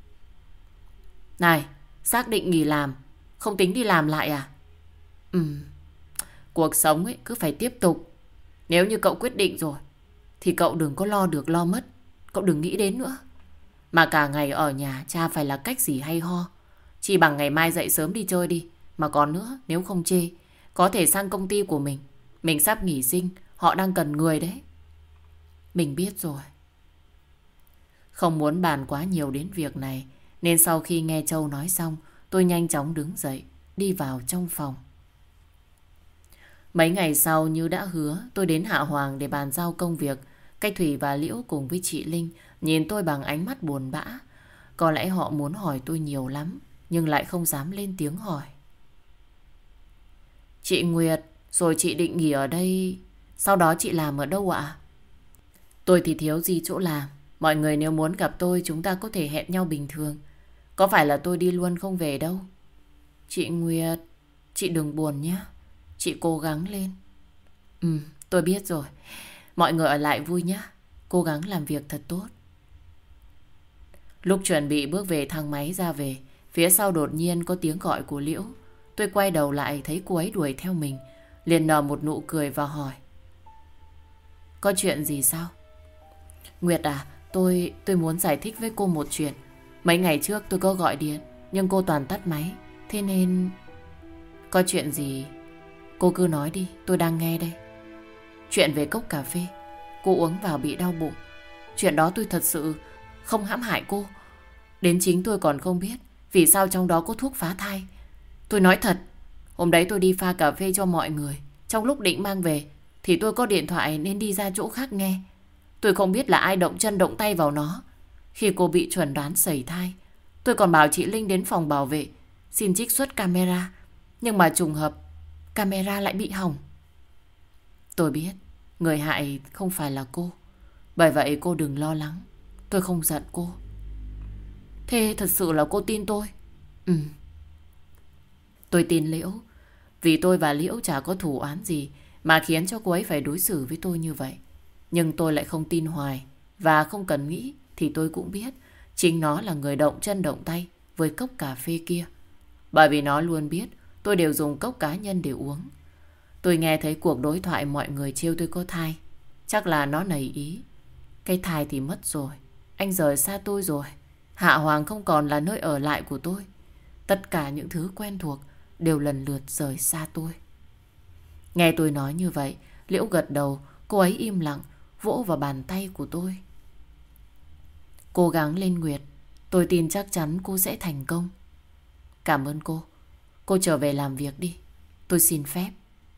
Này, xác định nghỉ làm, không tính đi làm lại à? Cuộc sống ấy cứ phải tiếp tục. Nếu như cậu quyết định rồi thì cậu đừng có lo được lo mất. Cậu đừng nghĩ đến nữa. Mà cả ngày ở nhà chả phải là cách gì hay ho. Chỉ bằng ngày mai dậy sớm đi chơi đi. Mà còn nữa, nếu không chê, có thể sang công ty của mình. Mình sắp nghỉ sinh, họ đang cần người đấy. Mình biết rồi. Không muốn bàn quá nhiều đến việc này, nên sau khi nghe Châu nói xong, tôi nhanh chóng đứng dậy, đi vào trong phòng. Mấy ngày sau như đã hứa, tôi đến Hạ Hoàng để bàn giao công việc. Cách Thủy và Liễu cùng với chị Linh nhìn tôi bằng ánh mắt buồn bã. Có lẽ họ muốn hỏi tôi nhiều lắm, nhưng lại không dám lên tiếng hỏi. Chị Nguyệt, rồi chị định nghỉ ở đây, sau đó chị làm ở đâu ạ? Tôi thì thiếu gì chỗ làm. Mọi người nếu muốn gặp tôi, chúng ta có thể hẹn nhau bình thường. Có phải là tôi đi luôn không về đâu. Chị Nguyệt, chị đừng buồn nhé. Chị cố gắng lên. Tôi biết rồi. Mọi người ở lại vui nhé. Cố gắng làm việc thật tốt. Lúc chuẩn bị bước về thang máy ra về, phía sau đột nhiên có tiếng gọi của Liễu. Tôi quay đầu lại thấy cô ấy đuổi theo mình, liền nở một nụ cười và hỏi. Có chuyện gì sao? Nguyệt à, tôi muốn giải thích với cô một chuyện. Mấy ngày trước tôi có gọi điện, nhưng cô toàn tắt máy. Thế nên... Có chuyện gì? Cô cứ nói đi, tôi đang nghe đây. Chuyện về cốc cà phê cô uống vào bị đau bụng. Chuyện đó tôi thật sự không hãm hại cô. Đến chính tôi còn không biết vì sao trong đó có thuốc phá thai. Tôi nói thật, hôm đấy tôi đi pha cà phê cho mọi người. Trong lúc định mang về thì tôi có điện thoại nên đi ra chỗ khác nghe. Tôi không biết là ai động chân động tay vào nó. Khi cô bị chuẩn đoán sẩy thai, tôi còn bảo chị Linh đến phòng bảo vệ xin trích xuất camera. Nhưng mà trùng hợp camera lại bị hỏng. Tôi biết người hại không phải là cô. Bởi vậy cô đừng lo lắng. Tôi không giận cô. Thế thật sự là cô tin tôi? Tôi tin Liễu. Vì tôi và Liễu chả có thù oán gì mà khiến cho cô ấy phải đối xử với tôi như vậy. Nhưng tôi lại không tin hoài. Và không cần nghĩ thì tôi cũng biết chính nó là người động chân động tay với cốc cà phê kia. Bởi vì nó luôn biết tôi đều dùng cốc cá nhân để uống. Tôi nghe thấy cuộc đối thoại mọi người trêu tôi có thai. Chắc là nó nảy ý. Cái thai thì mất rồi. Anh rời xa tôi rồi. Hạ Hoàng không còn là nơi ở lại của tôi. Tất cả những thứ quen thuộc đều lần lượt rời xa tôi. Nghe tôi nói như vậy, Liễu gật đầu. Cô ấy im lặng vỗ vào bàn tay của tôi. Cố gắng lên Nguyệt. Tôi tin chắc chắn cô sẽ thành công. Cảm ơn cô. Cô trở về làm việc đi. Tôi xin phép.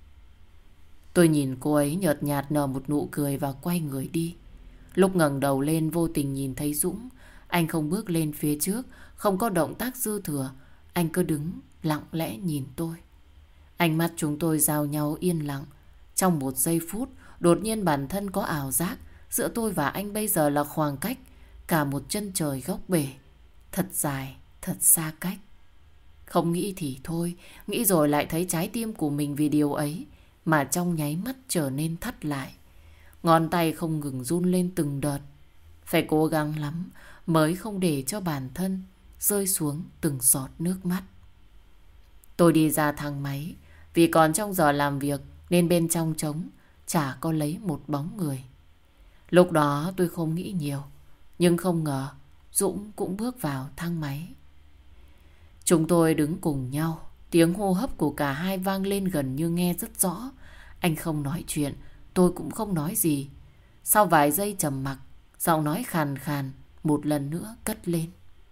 Tôi nhìn cô ấy nhợt nhạt nở một nụ cười và quay người đi. Lúc ngẩng đầu lên vô tình nhìn thấy Dũng. Anh không bước lên phía trước, không có động tác dư thừa. Anh cứ đứng lặng lẽ nhìn tôi. Ánh mắt chúng tôi giao nhau yên lặng. Trong một giây phút, đột nhiên bản thân có ảo giác giữa tôi và anh bây giờ là khoảng cách cả một chân trời góc bể. Thật dài, thật xa cách. Không nghĩ thì thôi, nghĩ rồi lại thấy trái tim của mình vì điều ấy mà trong nháy mắt trở nên thắt lại. Ngón tay không ngừng run lên từng đợt. Phải cố gắng lắm mới không để cho bản thân rơi xuống từng giọt nước mắt. Tôi đi ra thang máy. Vì còn trong giờ làm việc nên bên trong trống, chả có lấy một bóng người. Lúc đó tôi không nghĩ nhiều. Nhưng không ngờ Dũng cũng bước vào thang máy. Chúng tôi đứng cùng nhau. Tiếng hô hấp của cả hai vang lên gần như nghe rất rõ. Anh không nói chuyện, tôi cũng không nói gì. Sau vài giây trầm mặc, giọng nói khàn khàn một lần nữa cất lên.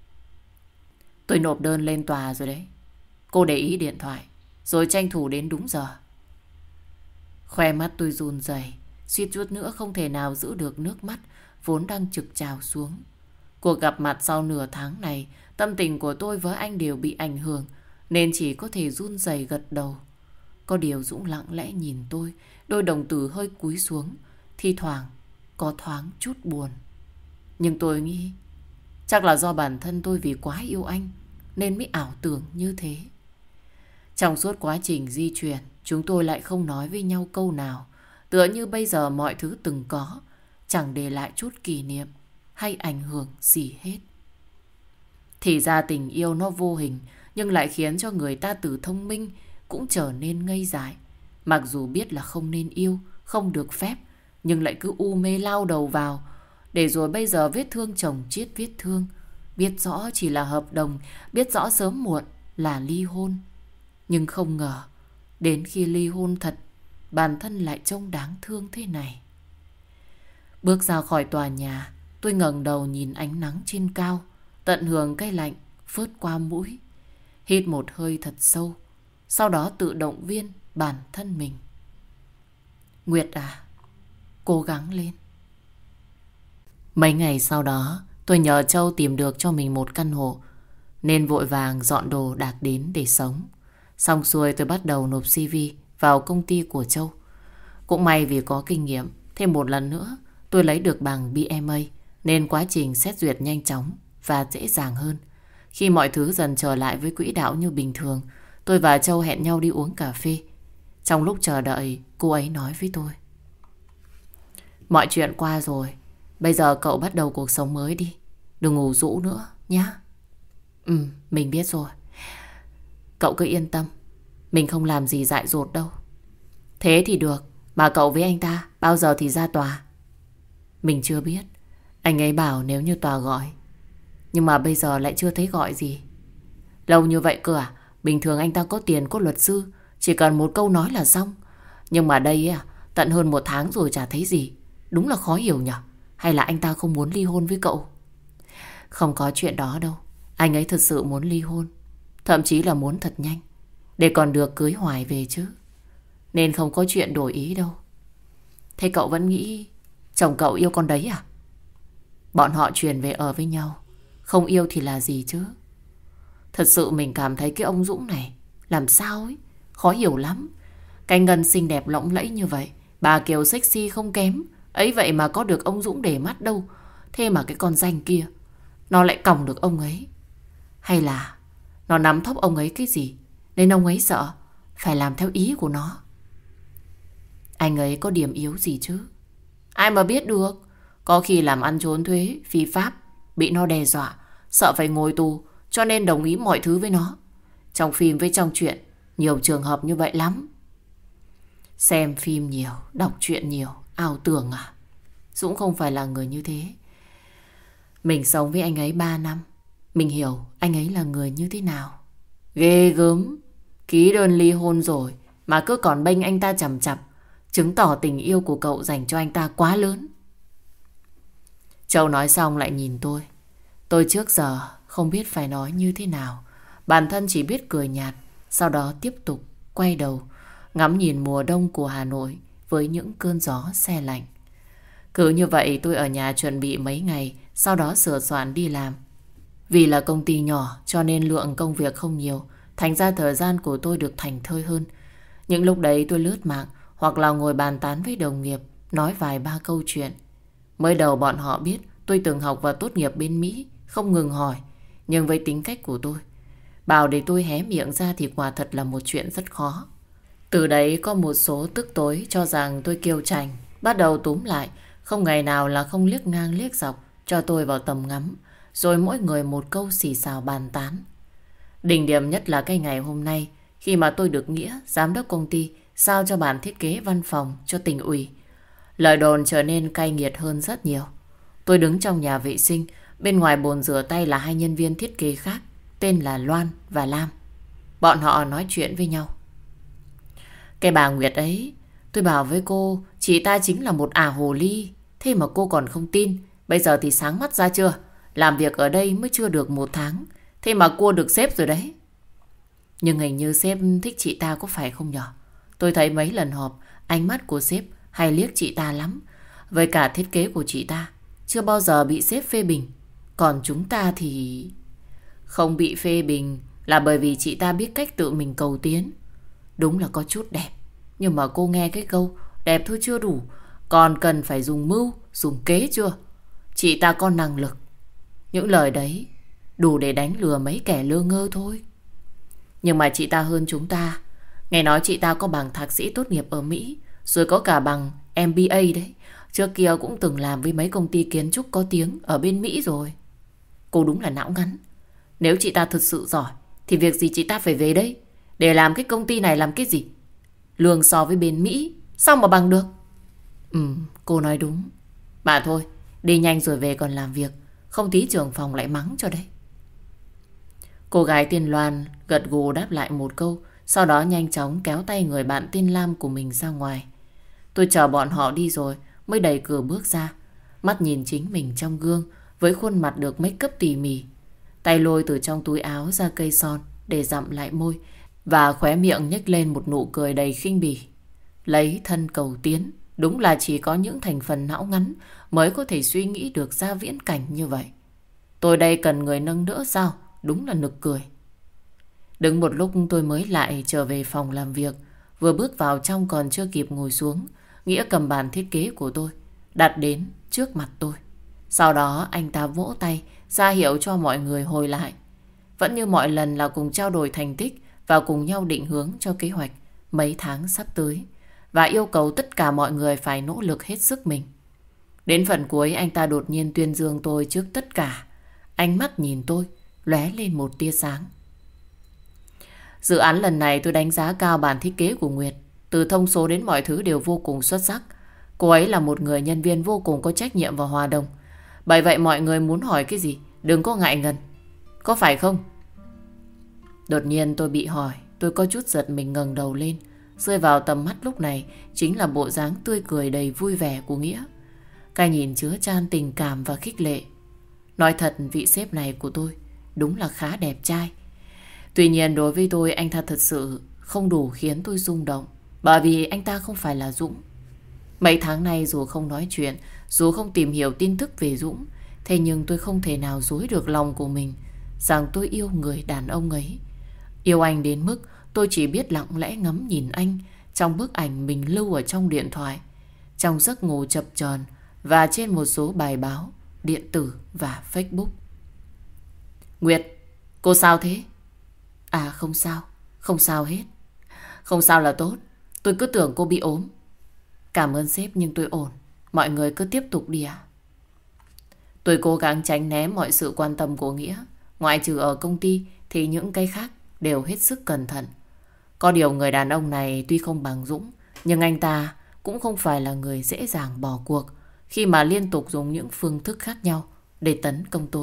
Tôi nộp đơn lên tòa rồi đấy. Cô để ý điện thoại rồi tranh thủ đến đúng giờ. Khoe mắt tôi run rẩy, suýt chút nữa không thể nào giữ được nước mắt vốn đang trực trào xuống. Cuộc gặp mặt sau nửa tháng này, tâm tình của tôi với anh đều bị ảnh hưởng, nên chỉ có thể run rẩy gật đầu. Có điều Dũng lặng lẽ nhìn tôi, đôi đồng tử hơi cúi xuống, thi thoảng có thoáng chút buồn. Nhưng tôi nghĩ chắc là do bản thân tôi vì quá yêu anh nên mới ảo tưởng như thế. Trong suốt quá trình di chuyển, chúng tôi lại không nói với nhau câu nào. Tựa như bây giờ mọi thứ từng có chẳng để lại chút kỷ niệm hay ảnh hưởng gì hết. Thì ra tình yêu nó vô hình, nhưng lại khiến cho người ta từ thông minh cũng trở nên ngây dại. Mặc dù biết là không nên yêu, không được phép, nhưng lại cứ u mê lao đầu vào. Để rồi bây giờ vết thương chồng chết vết thương. Biết rõ chỉ là hợp đồng, biết rõ sớm muộn là ly hôn. Nhưng không ngờ, đến khi ly hôn thật, bản thân lại trông đáng thương thế này. Bước ra khỏi tòa nhà, tôi ngẩng đầu nhìn ánh nắng trên cao, tận hưởng cái lạnh phớt qua mũi. Hít một hơi thật sâu, sau đó tự động viên bản thân mình. Nguyệt à, cố gắng lên. Mấy ngày sau đó, tôi nhờ Châu tìm được cho mình một căn hộ, nên vội vàng dọn đồ đạc đến để sống. Xong xuôi tôi bắt đầu nộp CV vào công ty của Châu. Cũng may vì có kinh nghiệm, thêm một lần nữa tôi lấy được bằng BMA, nên quá trình xét duyệt nhanh chóng và dễ dàng hơn. Khi mọi thứ dần trở lại với quỹ đạo như bình thường, tôi và Châu hẹn nhau đi uống cà phê. Trong lúc chờ đợi, cô ấy nói với tôi: mọi chuyện qua rồi, bây giờ cậu bắt đầu cuộc sống mới đi. Đừng ngủ rũ nữa nhá. Mình biết rồi. Cậu cứ yên tâm, mình không làm gì dại dột đâu. Thế thì được. Mà cậu với anh ta bao giờ thì ra tòa? Mình chưa biết. Anh ấy bảo nếu như tòa gọi, nhưng mà bây giờ lại chưa thấy gọi gì. Lâu như vậy cơ à? Bình thường anh ta có tiền, có luật sư, chỉ cần một câu nói là xong. Nhưng mà đây tận hơn 1 tháng rồi chả thấy gì. Đúng là khó hiểu nhở. Hay là anh ta không muốn ly hôn với cậu? Không có chuyện đó đâu. Anh ấy thật sự muốn ly hôn, thậm chí là muốn thật nhanh, để còn được cưới Hoài về chứ. Nên không có chuyện đổi ý đâu. Thế cậu vẫn nghĩ chồng cậu yêu con đấy à? Bọn họ chuyển về ở với nhau, không yêu thì là gì chứ. Thật sự mình cảm thấy cái ông Dũng này làm sao ấy, khó hiểu lắm. Cái Ngân xinh đẹp lộng lẫy như vậy, bà Kiều sexy không kém, ấy vậy mà có được ông Dũng để mắt đâu. Thế mà cái con danh kia, nó lại còng được ông ấy. Hay là nó nắm thóp ông ấy cái gì, nên ông ấy sợ phải làm theo ý của nó. Anh ấy có điểm yếu gì chứ? Ai mà biết được. Có khi làm ăn trốn thuế, phi pháp, bị nó đe dọa, sợ phải ngồi tù, cho nên đồng ý mọi thứ với nó. Trong phim với trong truyện, nhiều trường hợp như vậy lắm. Xem phim nhiều, đọc truyện nhiều, ảo tưởng à? Dũng không phải là người như thế. Mình sống với anh ấy 3 năm, mình hiểu anh ấy là người như thế nào. Ghê gớm. Ký đơn ly hôn rồi mà cứ còn bênh anh ta chằm chằm, chứng tỏ tình yêu của cậu dành cho anh ta quá lớn. Châu nói xong lại nhìn tôi. Tôi trước giờ không biết phải nói như thế nào. Bản thân chỉ biết cười nhạt, sau đó tiếp tục quay đầu ngắm nhìn mùa đông của Hà Nội với những cơn gió se lạnh. Cứ như vậy tôi ở nhà chuẩn bị mấy ngày, sau đó sửa soạn đi làm. Vì là công ty nhỏ cho nên lượng công việc không nhiều, thành ra thời gian của tôi được thảnh thơi hơn. Những lúc đấy tôi lướt mạng hoặc là ngồi bàn tán với đồng nghiệp, nói vài ba câu chuyện. Mới đầu bọn họ biết tôi từng học và tốt nghiệp bên Mỹ, không ngừng hỏi. Nhưng với tính cách của tôi, bảo để tôi hé miệng ra thì quả thật là một chuyện rất khó. Từ đấy có một số tức tối cho rằng tôi kiêu chành, bắt đầu túm lại, không ngày nào là không liếc ngang liếc dọc cho tôi vào tầm ngắm, rồi mỗi người một câu xì xào bàn tán. Đỉnh điểm nhất là cái ngày hôm nay, khi mà tôi được Nghĩa, giám đốc công ty, giao cho bản thiết kế văn phòng cho tỉnh ủy. Lời đồn trở nên cay nghiệt hơn rất nhiều. Tôi đứng trong nhà vệ sinh, bên ngoài bồn rửa tay là 2 nhân viên thiết kế khác, tên là Loan và Lam. Bọn họ nói chuyện với nhau. Cái bà Nguyệt ấy, tôi bảo với cô, chị ta chính là một ả hồ ly. Thế mà cô còn không tin. Bây giờ thì sáng mắt ra chưa? Làm việc ở đây mới chưa được 1 tháng, thế mà cua được sếp rồi đấy. Nhưng hình như sếp thích chị ta có phải không nhở? Tôi thấy mấy lần họp, ánh mắt của sếp hay liếc chị ta lắm. Với cả thiết kế của chị ta chưa bao giờ bị sếp phê bình. Còn chúng ta thì không bị phê bình là bởi vì chị ta biết cách tự mình cầu tiến. Đúng là có chút đẹp, nhưng mà cô nghe cái câu đẹp thôi chưa đủ, còn cần phải dùng mưu, dùng kế chưa? Chị ta có năng lực. Những lời đấy đủ để đánh lừa mấy kẻ lơ ngơ thôi. Nhưng mà chị ta hơn chúng ta. Nghe nói chị ta có bằng thạc sĩ tốt nghiệp ở Mỹ, rồi có cả bằng MBA đấy. Trước kia cũng từng làm với mấy công ty kiến trúc có tiếng ở bên Mỹ rồi. Cô đúng là não ngắn. Nếu chị ta thực sự giỏi thì việc gì chị ta phải về đây? Để làm cái công ty này làm cái gì? Lương so với bên Mỹ sao mà bằng được? Cô nói đúng. Mà thôi, đi nhanh rồi về còn làm việc. Không tí trưởng phòng lại mắng cho đấy. Cô gái tên Loan gật gù đáp lại một câu. Sau đó nhanh chóng kéo tay người bạn tên Lam của mình ra ngoài. Tôi chờ bọn họ đi rồi mới đẩy cửa bước ra. Mắt nhìn chính mình trong gương với khuôn mặt được make up tỉ mỉ. Tay lôi từ trong túi áo ra cây son để dặm lại môi và khóe miệng nhếch lên một nụ cười đầy khinh bỉ. Lấy thân cầu tiến, đúng là chỉ có những thành phần não ngắn mới có thể suy nghĩ được ra viễn cảnh như vậy. Tôi đây cần người nâng đỡ sao? Đúng là nực cười. Đứng một lúc tôi mới lại trở về phòng làm việc. Vừa bước vào trong còn chưa kịp ngồi xuống, Nghĩa cầm bản thiết kế của tôi đặt đến trước mặt tôi. Sau đó anh ta vỗ tay ra hiệu cho mọi người hồi lại. Vẫn như mọi lần là cùng trao đổi thành tích và cùng nhau định hướng cho kế hoạch mấy tháng sắp tới, và yêu cầu tất cả mọi người phải nỗ lực hết sức mình. Đến phần cuối anh ta đột nhiên tuyên dương tôi trước tất cả. Ánh mắt nhìn tôi lóe lên một tia sáng. Dự án lần này tôi đánh giá cao bản thiết kế của Nguyệt. Từ thông số đến mọi thứ đều vô cùng xuất sắc. Cô ấy là một người nhân viên vô cùng có trách nhiệm và hòa đồng. Bởi vậy mọi người muốn hỏi cái gì đừng có ngại ngần. Có phải không? Đột nhiên tôi bị hỏi. Tôi có chút giật mình ngẩng đầu lên. Rơi vào tầm mắt lúc này chính là bộ dáng tươi cười đầy vui vẻ của Nghĩa. Cái nhìn chứa chan tình cảm và khích lệ. Nói thật, vị sếp này của tôi đúng là khá đẹp trai. Tuy nhiên đối với tôi anh ta thật sự không đủ khiến tôi rung động. Bởi vì anh ta không phải là Dũng. Mấy tháng nay dù không nói chuyện, dù không tìm hiểu tin tức về Dũng, thế nhưng tôi không thể nào dối được lòng của mình rằng tôi yêu người đàn ông ấy. Yêu anh đến mức tôi chỉ biết lặng lẽ ngắm nhìn anh trong bức ảnh mình lưu ở trong điện thoại, trong giấc ngủ chập chờn và trên một số bài báo điện tử và Facebook. Nguyệt, cô sao thế? À không sao, không sao hết. Không sao là tốt, tôi cứ tưởng cô bị ốm. Cảm ơn sếp nhưng tôi ổn. Mọi người cứ tiếp tục đi ạ. Tôi cố gắng tránh né mọi sự quan tâm của Nghĩa. Ngoại trừ ở công ty thì những cái khác đều hết sức cẩn thận. Có điều người đàn ông này tuy không bằng Dũng, nhưng anh ta cũng không phải là người dễ dàng bỏ cuộc khi mà liên tục dùng những phương thức khác nhau để tấn công tôi.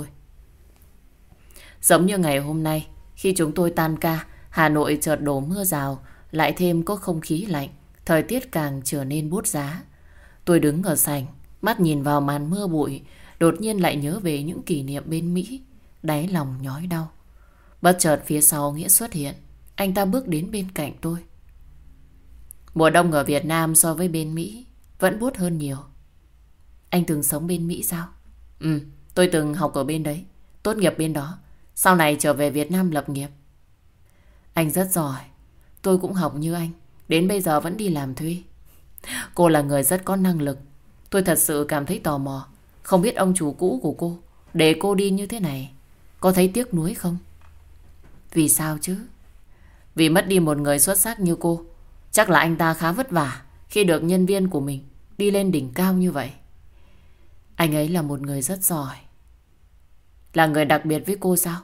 Giống như ngày hôm nay, khi chúng tôi tan ca, Hà Nội chợt đổ mưa rào, lại thêm có không khí lạnh, thời tiết càng trở nên buốt giá. Tôi đứng ở sảnh, mắt nhìn vào màn mưa bụi, đột nhiên lại nhớ về những kỷ niệm bên Mỹ, đáy lòng nhói đau. Bất chợt phía sau Nghĩa xuất hiện, anh ta bước đến bên cạnh tôi. Mùa đông ở Việt Nam so với bên Mỹ vẫn buốt hơn nhiều. Anh từng sống bên Mỹ sao? Tôi từng học ở bên đấy, tốt nghiệp bên đó, sau này trở về Việt Nam lập nghiệp. Anh rất giỏi, tôi cũng học như anh, đến bây giờ vẫn đi làm thuê. Cô là người rất có năng lực. Tôi thật sự cảm thấy tò mò. Không biết ông chủ cũ của cô để cô đi như thế này có thấy tiếc nuối không? Vì sao chứ? Vì mất đi một người xuất sắc như cô. Chắc là anh ta khá vất vả khi được nhân viên của mình đi lên đỉnh cao như vậy. Anh ấy là một người rất giỏi. Là người đặc biệt với cô sao?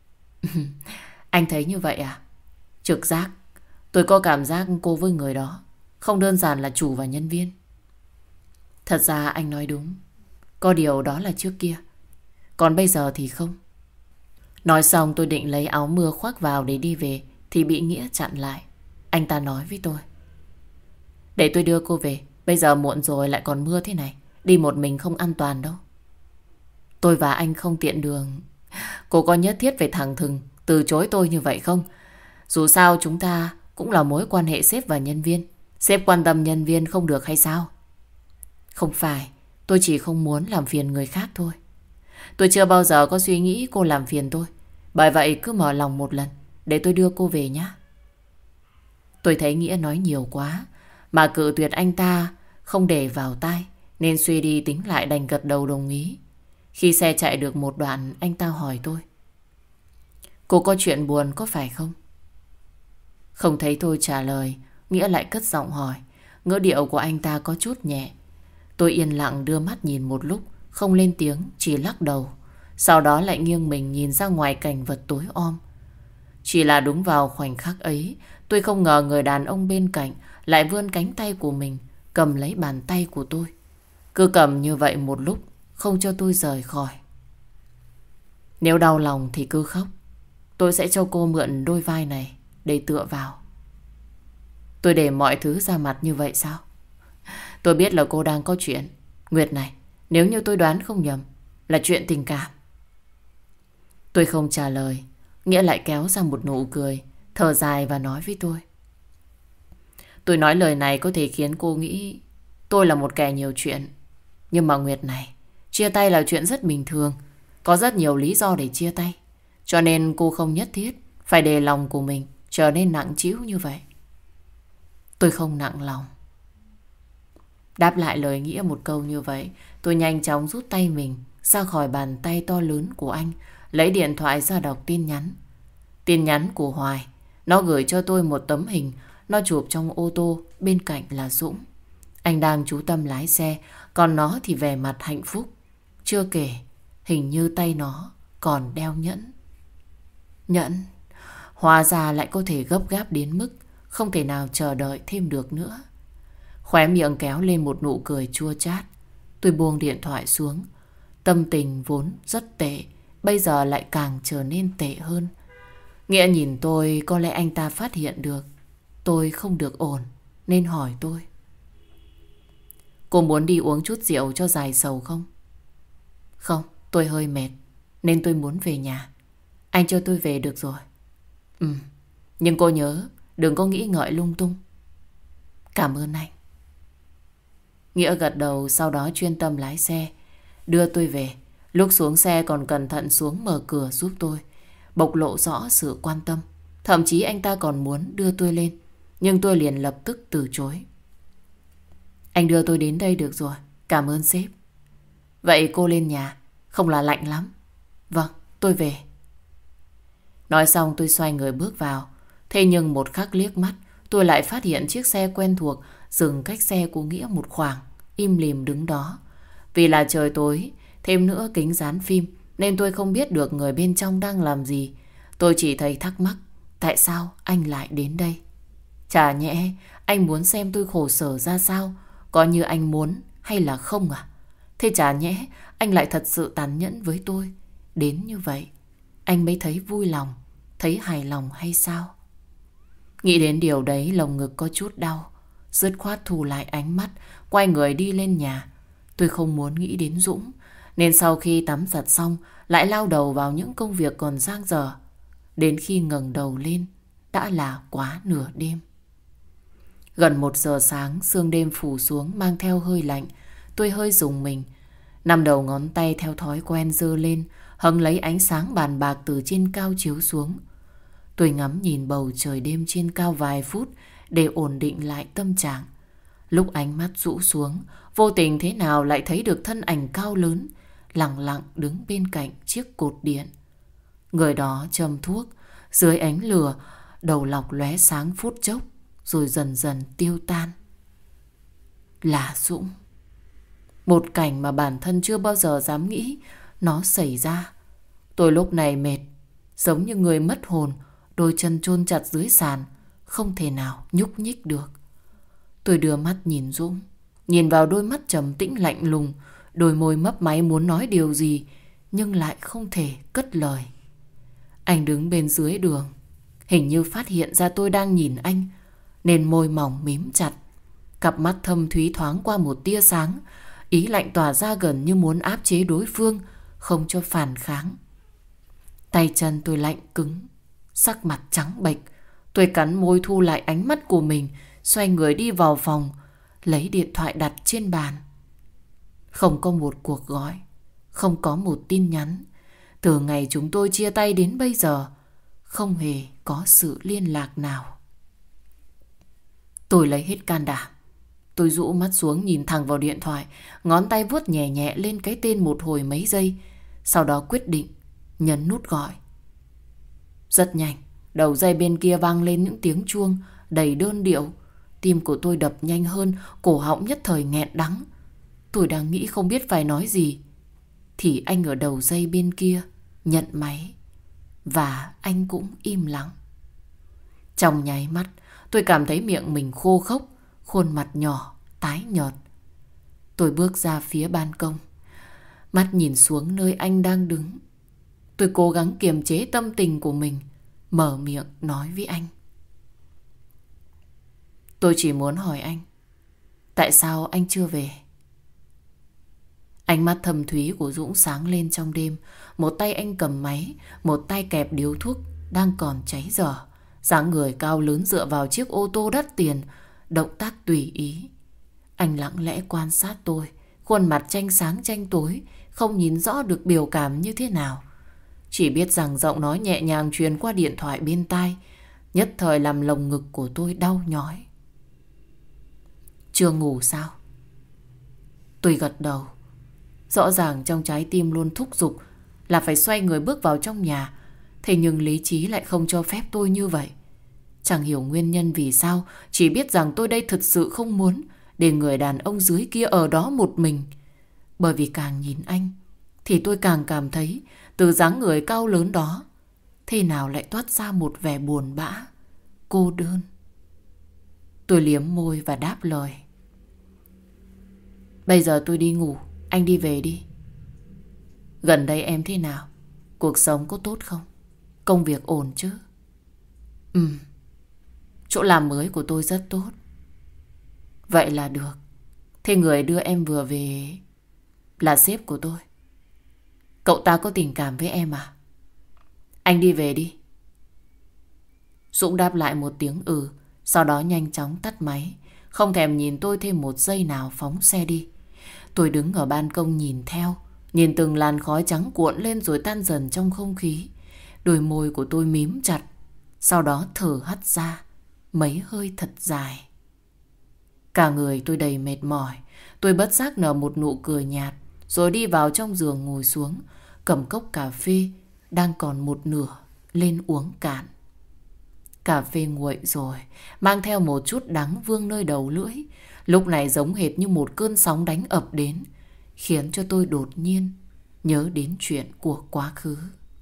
Anh thấy như vậy à? Trực giác. Tôi có cảm giác cô với người đó không đơn giản là chủ và nhân viên. Thật ra anh nói đúng. Có điều đó là trước kia, còn bây giờ thì không. Nói xong tôi định lấy áo mưa khoác vào để đi về thì bị Nghĩa chặn lại. Anh ta nói với tôi: để tôi đưa cô về, bây giờ muộn rồi lại còn mưa thế này, đi một mình không an toàn đâu. Tôi và anh không tiện đường. Cô có nhất thiết phải thẳng thừng từ chối tôi như vậy không? Dù sao chúng ta cũng là mối quan hệ sếp và nhân viên. Sếp quan tâm nhân viên không được hay sao? Không phải, tôi chỉ không muốn làm phiền người khác thôi. Tôi chưa bao giờ có suy nghĩ cô làm phiền tôi. Bởi vậy cứ mở lòng một lần để tôi đưa cô về nhé. Tôi thấy Nghĩa nói nhiều quá mà cự tuyệt anh ta không để vào tai, nên suy đi tính lại đành gật đầu đồng ý. Khi xe chạy được một đoạn, anh ta hỏi tôi: cô có chuyện buồn có phải không? Không thấy tôi trả lời, Nghĩa lại cất giọng hỏi. Ngữ điệu của anh ta có chút nhẹ. Tôi yên lặng đưa mắt nhìn một lúc, không lên tiếng, chỉ lắc đầu. Sau đó lại nghiêng mình nhìn ra ngoài cảnh vật tối om. Chỉ là đúng vào khoảnh khắc ấy, tôi không ngờ người đàn ông bên cạnh lại vươn cánh tay của mình, cầm lấy bàn tay của tôi. Cứ cầm như vậy một lúc, không cho tôi rời khỏi. Nếu đau lòng thì cứ khóc. Tôi sẽ cho cô mượn đôi vai này để tựa vào. Tôi để mọi thứ ra mặt như vậy sao? Tôi biết là cô đang có chuyện. Nguyệt này, nếu như tôi đoán không nhầm, là chuyện tình cảm. Tôi không trả lời. Nghĩa lại kéo ra một nụ cười, thở dài và nói với tôi. Tôi nói lời này có thể khiến cô nghĩ tôi là một kẻ nhiều chuyện. Nhưng mà Nguyệt này, chia tay là chuyện rất bình thường. Có rất nhiều lý do để chia tay. Cho nên cô không nhất thiết phải để lòng của mình trở nên nặng trĩu như vậy. Tôi không nặng lòng. Đáp lại lời Nghĩa một câu như vậy, tôi nhanh chóng rút tay mình ra khỏi bàn tay to lớn của anh, lấy điện thoại ra đọc tin nhắn. Tin nhắn của Hoài. Nó gửi cho tôi một tấm hình. Nó chụp trong ô tô, bên cạnh là Dũng. Anh đang chú tâm lái xe, còn nó thì vẻ mặt hạnh phúc. Chưa kể, hình như tay nó còn đeo nhẫn. Nhẫn. Hóa ra lại có thể gấp gáp đến mức không thể nào chờ đợi thêm được nữa. Khóe miệng kéo lên một nụ cười chua chát. Tôi buông điện thoại xuống. Tâm tình vốn rất tệ, bây giờ lại càng trở nên tệ hơn. Nghĩa nhìn tôi, có lẽ anh ta phát hiện được tôi không được ổn, nên hỏi tôi. Cô muốn đi uống chút rượu cho giải sầu không? Không, tôi hơi mệt, nên tôi muốn về nhà. Anh cho tôi về được rồi. Nhưng cô nhớ, đừng có nghĩ ngợi lung tung. Cảm ơn anh. Nghĩa gật đầu, sau đó chuyên tâm lái xe, đưa tôi về. Lúc xuống xe còn cẩn thận xuống mở cửa giúp tôi, bộc lộ rõ sự quan tâm. Thậm chí anh ta còn muốn đưa tôi lên, nhưng tôi liền lập tức từ chối. Anh đưa tôi đến đây được rồi, cảm ơn sếp. Vậy cô lên nhà, không là lạnh lắm. Vâng, tôi về. Nói xong tôi xoay người bước vào. Thế nhưng một khắc liếc mắt, tôi lại phát hiện chiếc xe quen thuộc dừng cách xe của Nghĩa một khoảng, im lìm đứng đó. Vì là trời tối, thêm nữa kính dán phim, nên tôi không biết được người bên trong đang làm gì. Tôi chỉ thấy thắc mắc, tại sao anh lại đến đây? Chả nhẽ anh muốn xem tôi khổ sở ra sao, có như anh muốn hay là không à? Thế chả nhẽ anh lại thật sự tàn nhẫn với tôi đến như vậy, anh mới thấy vui lòng, thấy hài lòng hay sao? Nghĩ đến điều đấy, lồng ngực có chút đau. Dứt khoát thu lại ánh mắt, quay người đi lên nhà. Tôi không muốn nghĩ đến Dũng, nên sau khi tắm giặt xong lại lao đầu vào những công việc còn dang dở. Đến khi ngẩng đầu lên đã là quá nửa đêm. Gần 1 giờ sáng, sương đêm phủ xuống mang theo hơi lạnh. Tôi hơi rùng mình. Nằm đầu ngón tay theo thói quen giơ lên, hứng lấy ánh sáng bàn bạc từ trên cao chiếu xuống. Tôi ngắm nhìn bầu trời đêm trên cao vài phút để ổn định lại tâm trạng. Lúc ánh mắt rũ xuống, vô tình thế nào lại thấy được thân ảnh cao lớn lặng lặng đứng bên cạnh chiếc cột điện. Người đó châm thuốc, dưới ánh lửa, đầu lọc lóe sáng phút chốc, rồi dần dần tiêu tan. Là Dũng. Một cảnh mà bản thân chưa bao giờ dám nghĩ nó xảy ra. Tôi lúc này mệt, giống như người mất hồn, đôi chân chôn chặt dưới sàn, không thể nào nhúc nhích được. Tôi đưa mắt nhìn Dũng, nhìn vào đôi mắt trầm tĩnh lạnh lùng, đôi môi mấp máy muốn nói điều gì, nhưng lại không thể cất lời. Anh đứng bên dưới đường, hình như phát hiện ra tôi đang nhìn anh, nên môi mỏng mím chặt. Cặp mắt thâm thúy thoáng qua một tia sáng, ý lạnh tỏa ra gần như muốn áp chế đối phương, không cho phản kháng. Tay chân tôi lạnh cứng, sắc mặt trắng bệch. Tôi cắn môi thu lại ánh mắt của mình, xoay người đi vào phòng, lấy điện thoại đặt trên bàn. Không có một cuộc gọi, không có một tin nhắn. Từ ngày chúng tôi chia tay đến bây giờ, không hề có sự liên lạc nào. Tôi lấy hết can đảm. Tôi rũ mắt xuống nhìn thẳng vào điện thoại, ngón tay vuốt nhẹ nhẹ lên cái tên một hồi mấy giây, sau đó quyết định nhấn nút gọi. Rất nhanh, đầu dây bên kia vang lên những tiếng chuông đầy đơn điệu. Tim của tôi đập nhanh hơn, cổ họng nhất thời nghẹn đắng. Tôi đang nghĩ không biết phải nói gì, thì anh ở đầu dây bên kia nhận máy, và anh cũng im lặng. Trong nháy mắt, tôi cảm thấy miệng mình khô khốc, khuôn mặt nhỏ, tái nhợt. Tôi bước ra phía ban công, mắt nhìn xuống nơi anh đang đứng. Tôi cố gắng kiềm chế tâm tình của mình, mở miệng nói với anh. Tôi chỉ muốn hỏi anh, tại sao anh chưa về? Ánh mắt thâm thúy của Dũng sáng lên trong đêm. Một tay anh cầm máy, một tay kẹp điếu thuốc đang còn cháy dở. Dáng người cao lớn dựa vào chiếc ô tô đắt tiền, động tác tùy ý. Anh lặng lẽ quan sát tôi, khuôn mặt tranh sáng tranh tối, không nhìn rõ được biểu cảm như thế nào. Chỉ biết rằng giọng nói nhẹ nhàng truyền qua điện thoại bên tai, nhất thời làm lồng ngực của tôi đau nhói. Chưa ngủ sao? Tôi gật đầu. Rõ ràng trong trái tim luôn thúc giục là phải xoay người bước vào trong nhà. Thế nhưng lý trí lại không cho phép tôi như vậy. Chẳng hiểu nguyên nhân vì sao, chỉ biết rằng tôi đây thực sự không muốn để người đàn ông dưới kia ở đó một mình. Bởi vì càng nhìn anh thì tôi càng cảm thấy từ dáng người cao lớn đó thế nào lại toát ra một vẻ buồn bã, cô đơn. Tôi liếm môi và đáp lời. Bây giờ tôi đi ngủ, anh đi về đi. Gần đây em thế nào? Cuộc sống có tốt không? Công việc ổn chứ? Chỗ làm mới của tôi rất tốt. Vậy là được. Thế người đưa em vừa về là sếp của tôi. Cậu ta có tình cảm với em à? Anh đi về đi. Dũng đáp lại một tiếng sau đó nhanh chóng tắt máy, không thèm nhìn tôi thêm một giây nào, phóng xe đi. Tôi đứng ở ban công nhìn theo, nhìn từng làn khói trắng cuộn lên rồi tan dần trong không khí. Đôi môi của tôi mím chặt, sau đó thở hắt ra mấy hơi thật dài. Cả người tôi đầy mệt mỏi. Tôi bất giác nở một nụ cười nhạt, rồi đi vào trong giường ngồi xuống, cầm cốc cà phê đang còn một nửa lên uống cạn. Cà phê nguội rồi, mang theo một chút đắng vương nơi đầu lưỡi. Lúc này giống hệt như một cơn sóng đánh ập đến, khiến cho tôi đột nhiên nhớ đến chuyện của quá khứ.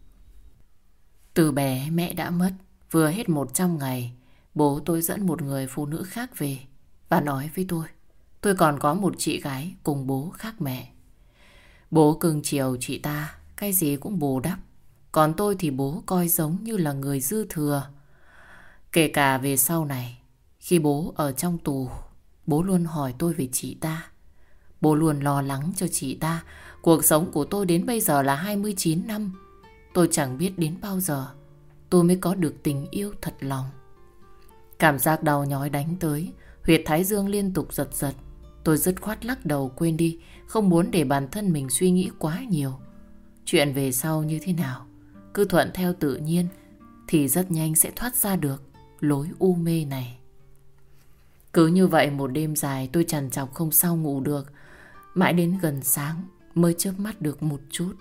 Từ bé mẹ đã mất, vừa hết 100 ngày, bố tôi dẫn một người phụ nữ khác về và nói với tôi còn có một chị gái cùng bố khác mẹ. Bố cưng chiều chị ta, cái gì cũng bù đắp. Còn tôi thì bố coi giống như là người dư thừa. Kể cả về sau này, khi bố ở trong tù, bố luôn hỏi tôi về chị ta. Bố luôn lo lắng cho chị ta. Cuộc sống của tôi đến bây giờ là 29 năm. Tôi chẳng biết đến bao giờ tôi mới có được tình yêu thật lòng. Cảm giác đau nhói đánh tới, huyệt thái dương liên tục giật giật. Tôi dứt khoát lắc đầu quên đi, không muốn để bản thân mình suy nghĩ quá nhiều. Chuyện về sau như thế nào, cứ thuận theo tự nhiên thì rất nhanh sẽ thoát ra được lối u mê này. Cứ như vậy một đêm dài tôi trằn trọc không sao ngủ được. Mãi đến gần sáng mới chớp mắt được một chút.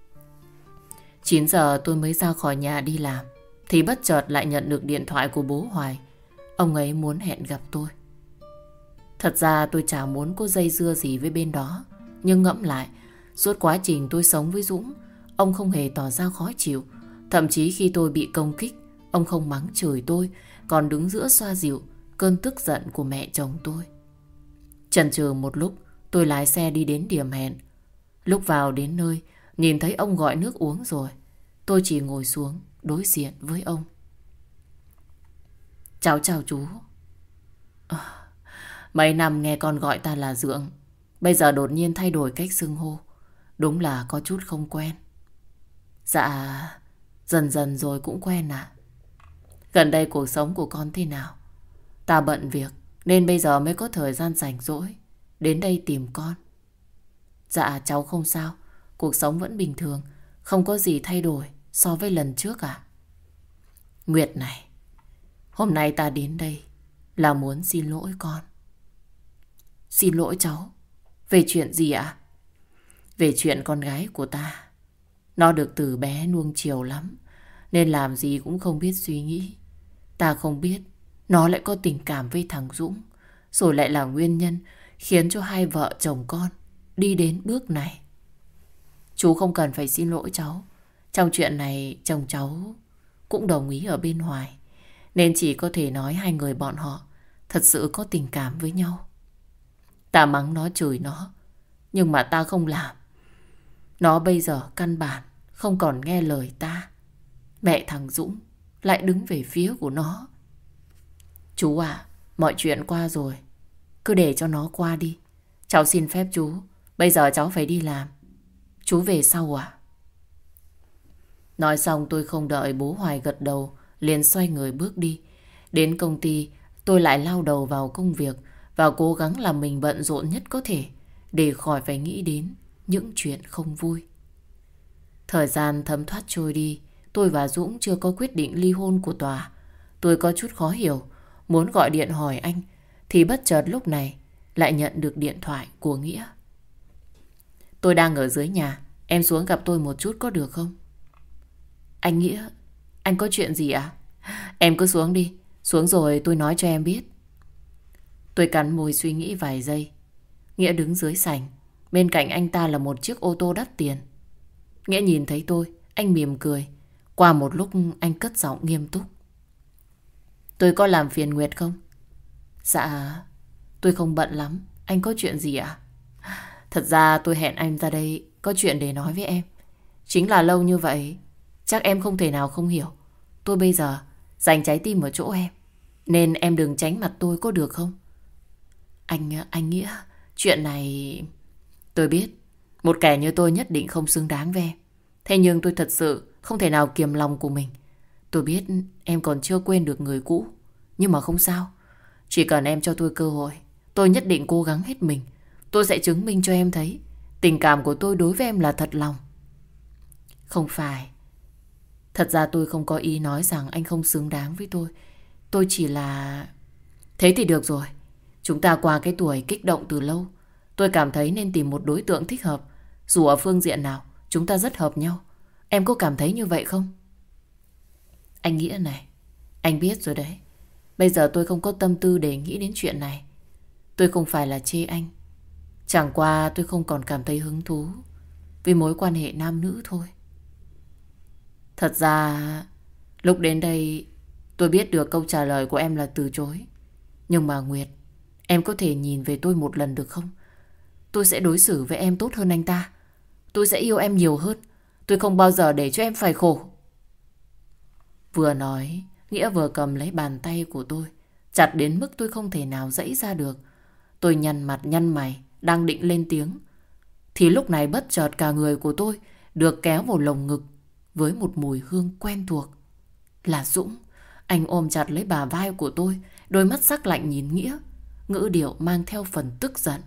9 giờ tôi mới ra khỏi nhà đi làm, thì bất chợt lại nhận được điện thoại của bố Hoài. Ông ấy muốn hẹn gặp tôi. Thật ra tôi chả muốn có dây dưa gì với bên đó. Nhưng ngẫm lại, suốt quá trình tôi sống với Dũng, ông không hề tỏ ra khó chịu. Thậm chí khi tôi bị công kích, ông không mắng chửi tôi, còn đứng giữa xoa dịu cơn tức giận của mẹ chồng tôi. Chần chừ một lúc, tôi lái xe đi đến điểm hẹn. Lúc vào đến nơi, nhìn thấy ông gọi nước uống rồi. Tôi chỉ ngồi xuống đối diện với ông. Cháu chào chú. Mấy năm nghe con gọi ta là Dượng, bây giờ đột nhiên thay đổi cách xưng hô, đúng là có chút không quen. Dạ, dần dần rồi cũng quen ạ. Gần đây cuộc sống của con thế nào? Ta bận việc nên bây giờ mới có thời gian rảnh rỗi đến đây tìm con. Dạ cháu không sao, cuộc sống vẫn bình thường, không có gì thay đổi so với lần trước ạ. Nguyệt này, hôm nay ta đến đây là muốn xin lỗi con. Xin lỗi cháu? Về chuyện gì ạ? Về chuyện con gái của ta. Nó được từ bé nuông chiều lắm, nên làm gì cũng không biết suy nghĩ. Ta không biết nó lại có tình cảm với thằng Dũng, rồi lại là nguyên nhân khiến cho hai vợ chồng con đi đến bước này. Chú không cần phải xin lỗi cháu. Trong chuyện này chồng cháu cũng đồng ý ở bên ngoài, nên chỉ có thể nói hai người bọn họ thật sự có tình cảm với nhau. Ta mắng nó, chửi nó, nhưng mà ta không làm. Nó bây giờ căn bản không còn nghe lời ta. Mẹ thằng Dũng lại đứng về phía của nó. Chú à, mọi chuyện qua rồi, cứ để cho nó qua đi. Cháu xin phép chú, bây giờ cháu phải đi làm. Chú về sau à? Nói xong tôi không đợi bố Hoài gật đầu, liền xoay người bước đi. Đến công ty, tôi lại lao đầu vào công việc và cố gắng làm mình bận rộn nhất có thể để khỏi phải nghĩ đến những chuyện không vui. Thời gian thấm thoát trôi đi, tôi và Dũng chưa có quyết định ly hôn của tòa. Tôi có chút khó hiểu, muốn gọi điện hỏi anh, thì bất chợt lúc này lại nhận được điện thoại của Nghĩa. Tôi đang ở dưới nhà, em xuống gặp tôi một chút có được không? Anh Nghĩa, anh có chuyện gì ạ? Em cứ xuống đi, xuống rồi tôi nói cho em biết. Tôi cắn môi suy nghĩ vài giây. Nghĩa đứng dưới sảnh, bên cạnh anh ta là một chiếc ô tô đắt tiền. Nghĩa nhìn thấy tôi, anh mỉm cười. Qua một lúc anh cất giọng nghiêm túc. Tôi có làm phiền Nguyệt không? Dạ, tôi không bận lắm. Anh có chuyện gì ạ? Thật ra tôi hẹn anh ra đây có chuyện để nói với em. Chính là lâu như vậy, chắc em không thể nào không hiểu. Tôi bây giờ dành trái tim ở chỗ em, nên em đừng tránh mặt tôi có được không? Anh Nghĩa, chuyện này... Tôi biết, một kẻ như tôi nhất định không xứng đáng với em. Thế nhưng tôi thật sự không thể nào kiềm lòng của mình. Tôi biết em còn chưa quên được người cũ, nhưng mà không sao. Chỉ cần em cho tôi cơ hội, tôi nhất định cố gắng hết mình. Tôi sẽ chứng minh cho em thấy tình cảm của tôi đối với em là thật lòng. Không phải. Thật ra tôi không có ý nói rằng anh không xứng đáng với tôi. Tôi chỉ là... Thế thì được rồi. Chúng ta qua cái tuổi kích động từ lâu. Tôi cảm thấy nên tìm một đối tượng thích hợp. Dù ở phương diện nào, chúng ta rất hợp nhau. Em có cảm thấy như vậy không? Anh Nghĩa này, anh biết rồi đấy. Bây giờ tôi không có tâm tư để nghĩ đến chuyện này. Tôi không phải là chê anh. Chẳng qua tôi không còn cảm thấy hứng thú vì mối quan hệ nam nữ thôi. Thật ra, lúc đến đây tôi biết được câu trả lời của em là từ chối. Nhưng mà Nguyệt, em có thể nhìn về tôi một lần được không? Tôi sẽ đối xử với em tốt hơn anh ta. Tôi sẽ yêu em nhiều hơn. Tôi không bao giờ để cho em phải khổ. Vừa nói, Nghĩa vừa cầm lấy bàn tay của tôi, chặt đến mức tôi không thể nào giãy ra được. Tôi nhăn mặt nhăn mày, đang định lên tiếng, thì lúc này bất chợt cả người của tôi được kéo vào lồng ngực với một mùi hương quen thuộc. Là Dũng. Anh ôm chặt lấy bả vai của tôi, đôi mắt sắc lạnh nhìn Nghĩa, ngữ điệu mang theo phần tức giận.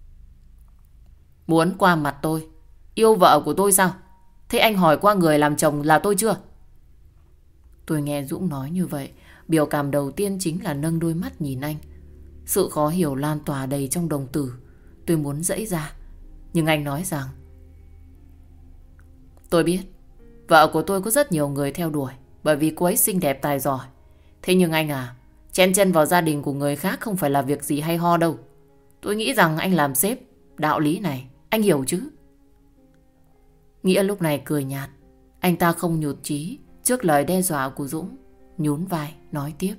Muốn qua mặt tôi, yêu vợ của tôi sao? Thế anh hỏi qua người làm chồng là tôi chưa? Tôi nghe Dũng nói như vậy, biểu cảm đầu tiên chính là nâng đôi mắt nhìn anh. Sự khó hiểu lan tỏa đầy trong đồng tử. Tôi muốn giãy ra, nhưng anh nói rằng: Tôi biết vợ của tôi có rất nhiều người theo đuổi, bởi vì cô ấy xinh đẹp tài giỏi. Thế nhưng anh à, chen chân vào gia đình của người khác không phải là việc gì hay ho đâu. Tôi nghĩ rằng anh làm sếp, đạo lý này anh hiểu chứ? Nghĩa lúc này cười nhạt. Anh ta không nhụt chí trước lời đe dọa của Dũng, nhún vai nói tiếp: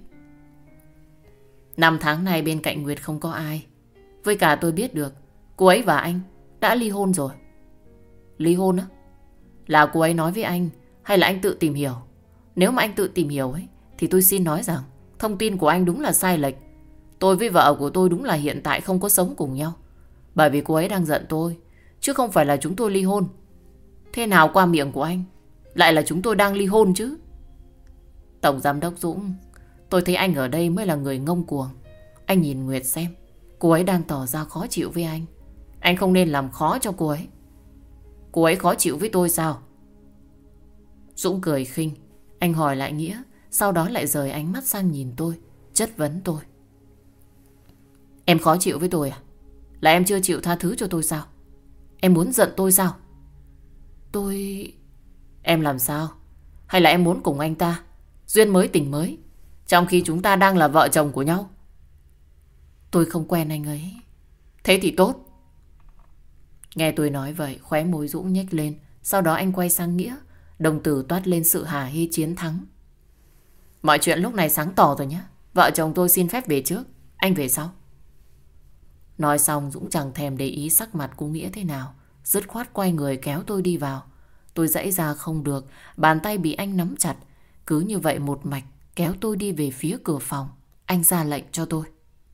5 tháng nay bên cạnh Nguyệt không có ai. Với cả tôi biết được cô ấy và anh đã ly hôn rồi. Ly hôn á? Là cô ấy nói với anh hay là anh tự tìm hiểu? Nếu mà anh tự tìm hiểu ấy, thì tôi xin nói rằng thông tin của anh đúng là sai lệch. Tôi với vợ của tôi đúng là hiện tại không có sống cùng nhau, bởi vì cô ấy đang giận tôi, chứ không phải là chúng tôi ly hôn. Thế nào qua miệng của anh lại là chúng tôi đang ly hôn chứ? Tổng giám đốc Dũng, tôi thấy anh ở đây mới là người ngông cuồng. Anh nhìn Nguyệt xem, cô ấy đang tỏ ra khó chịu với anh. Anh không nên làm khó cho cô ấy. Cô ấy khó chịu với tôi sao? Dũng cười khinh. Anh hỏi lại Nghĩa, sau đó lại rời ánh mắt sang nhìn tôi, chất vấn tôi: Em khó chịu với tôi à? Là em chưa chịu tha thứ cho tôi sao? Em muốn giận tôi sao? Em làm sao? Hay là em muốn cùng anh ta duyên mới tình mới, trong khi chúng ta đang là vợ chồng của nhau? Tôi không quen anh ấy. Thế thì tốt. Nghe tôi nói vậy, khóe môi Dũng nhếch lên. Sau đó anh quay sang Nghĩa, đồng tử toát lên sự hả hê chiến thắng. Mọi chuyện lúc này sáng tỏ rồi nhé. Vợ chồng tôi xin phép về trước, anh về sau. Nói xong Dũng chẳng thèm để ý sắc mặt của Nghĩa thế nào. Dứt khoát quay người kéo tôi đi vào. Tôi giãy ra không được, bàn tay bị anh nắm chặt. Cứ như vậy một mạch kéo tôi đi về phía cửa phòng. Anh ra lệnh cho tôi: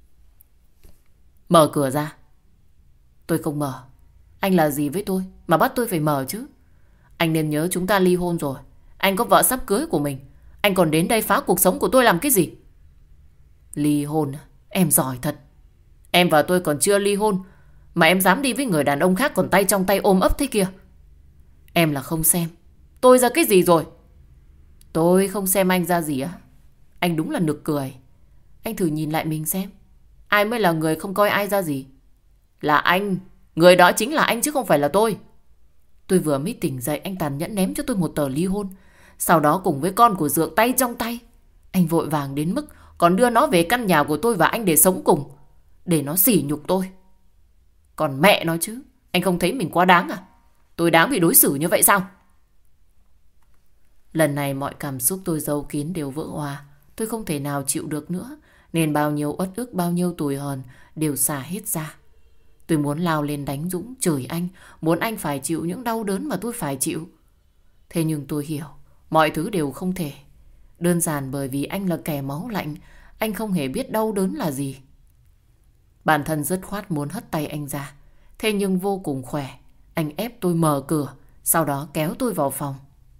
mở cửa ra. Tôi không mở. Anh là gì với tôi mà bắt tôi phải mở chứ? Anh nên nhớ chúng ta ly hôn rồi. Anh có vợ sắp cưới của mình. Anh còn đến đây phá cuộc sống của tôi làm cái gì? Ly hôn à? Em giỏi thật. Em và tôi còn chưa ly hôn mà em dám đi với người đàn ông khác còn tay trong tay ôm ấp thế kia. Em là không xem tôi ra cái gì rồi? Tôi không xem anh ra gì á? Anh đúng là nực cười. Anh thử nhìn lại mình xem. Ai mới là người không coi ai ra gì? Là anh. Người đó chính là anh chứ không phải là tôi. Tôi vừa mới tỉnh dậy anh tàn nhẫn ném cho tôi một tờ ly hôn. Sau đó cùng với con của Dượng tay trong tay, anh vội vàng đến mức còn đưa nó về căn nhà của tôi và anh để sống cùng, để nó sỉ nhục tôi. Còn mẹ nó chứ, anh không thấy mình quá đáng à? Tôi đáng bị đối xử như vậy sao? Lần này mọi cảm xúc tôi giấu kín đều vỡ òa. Tôi không thể nào chịu được nữa, nên bao nhiêu uất ức, bao nhiêu tủi hờn đều xả hết ra. Tôi muốn lao lên đánh Dũng, chửi anh, muốn anh phải chịu những đau đớn mà tôi phải chịu. Thế nhưng tôi hiểu, mọi thứ đều không thể. Đơn giản bởi vì anh là kẻ máu lạnh, anh không hề biết đau đớn là gì. Bản thân dứt khoát muốn hất tay anh ra. Thế nhưng vô cùng khỏe, anh ép tôi mở cửa, sau đó kéo tôi vào phòng.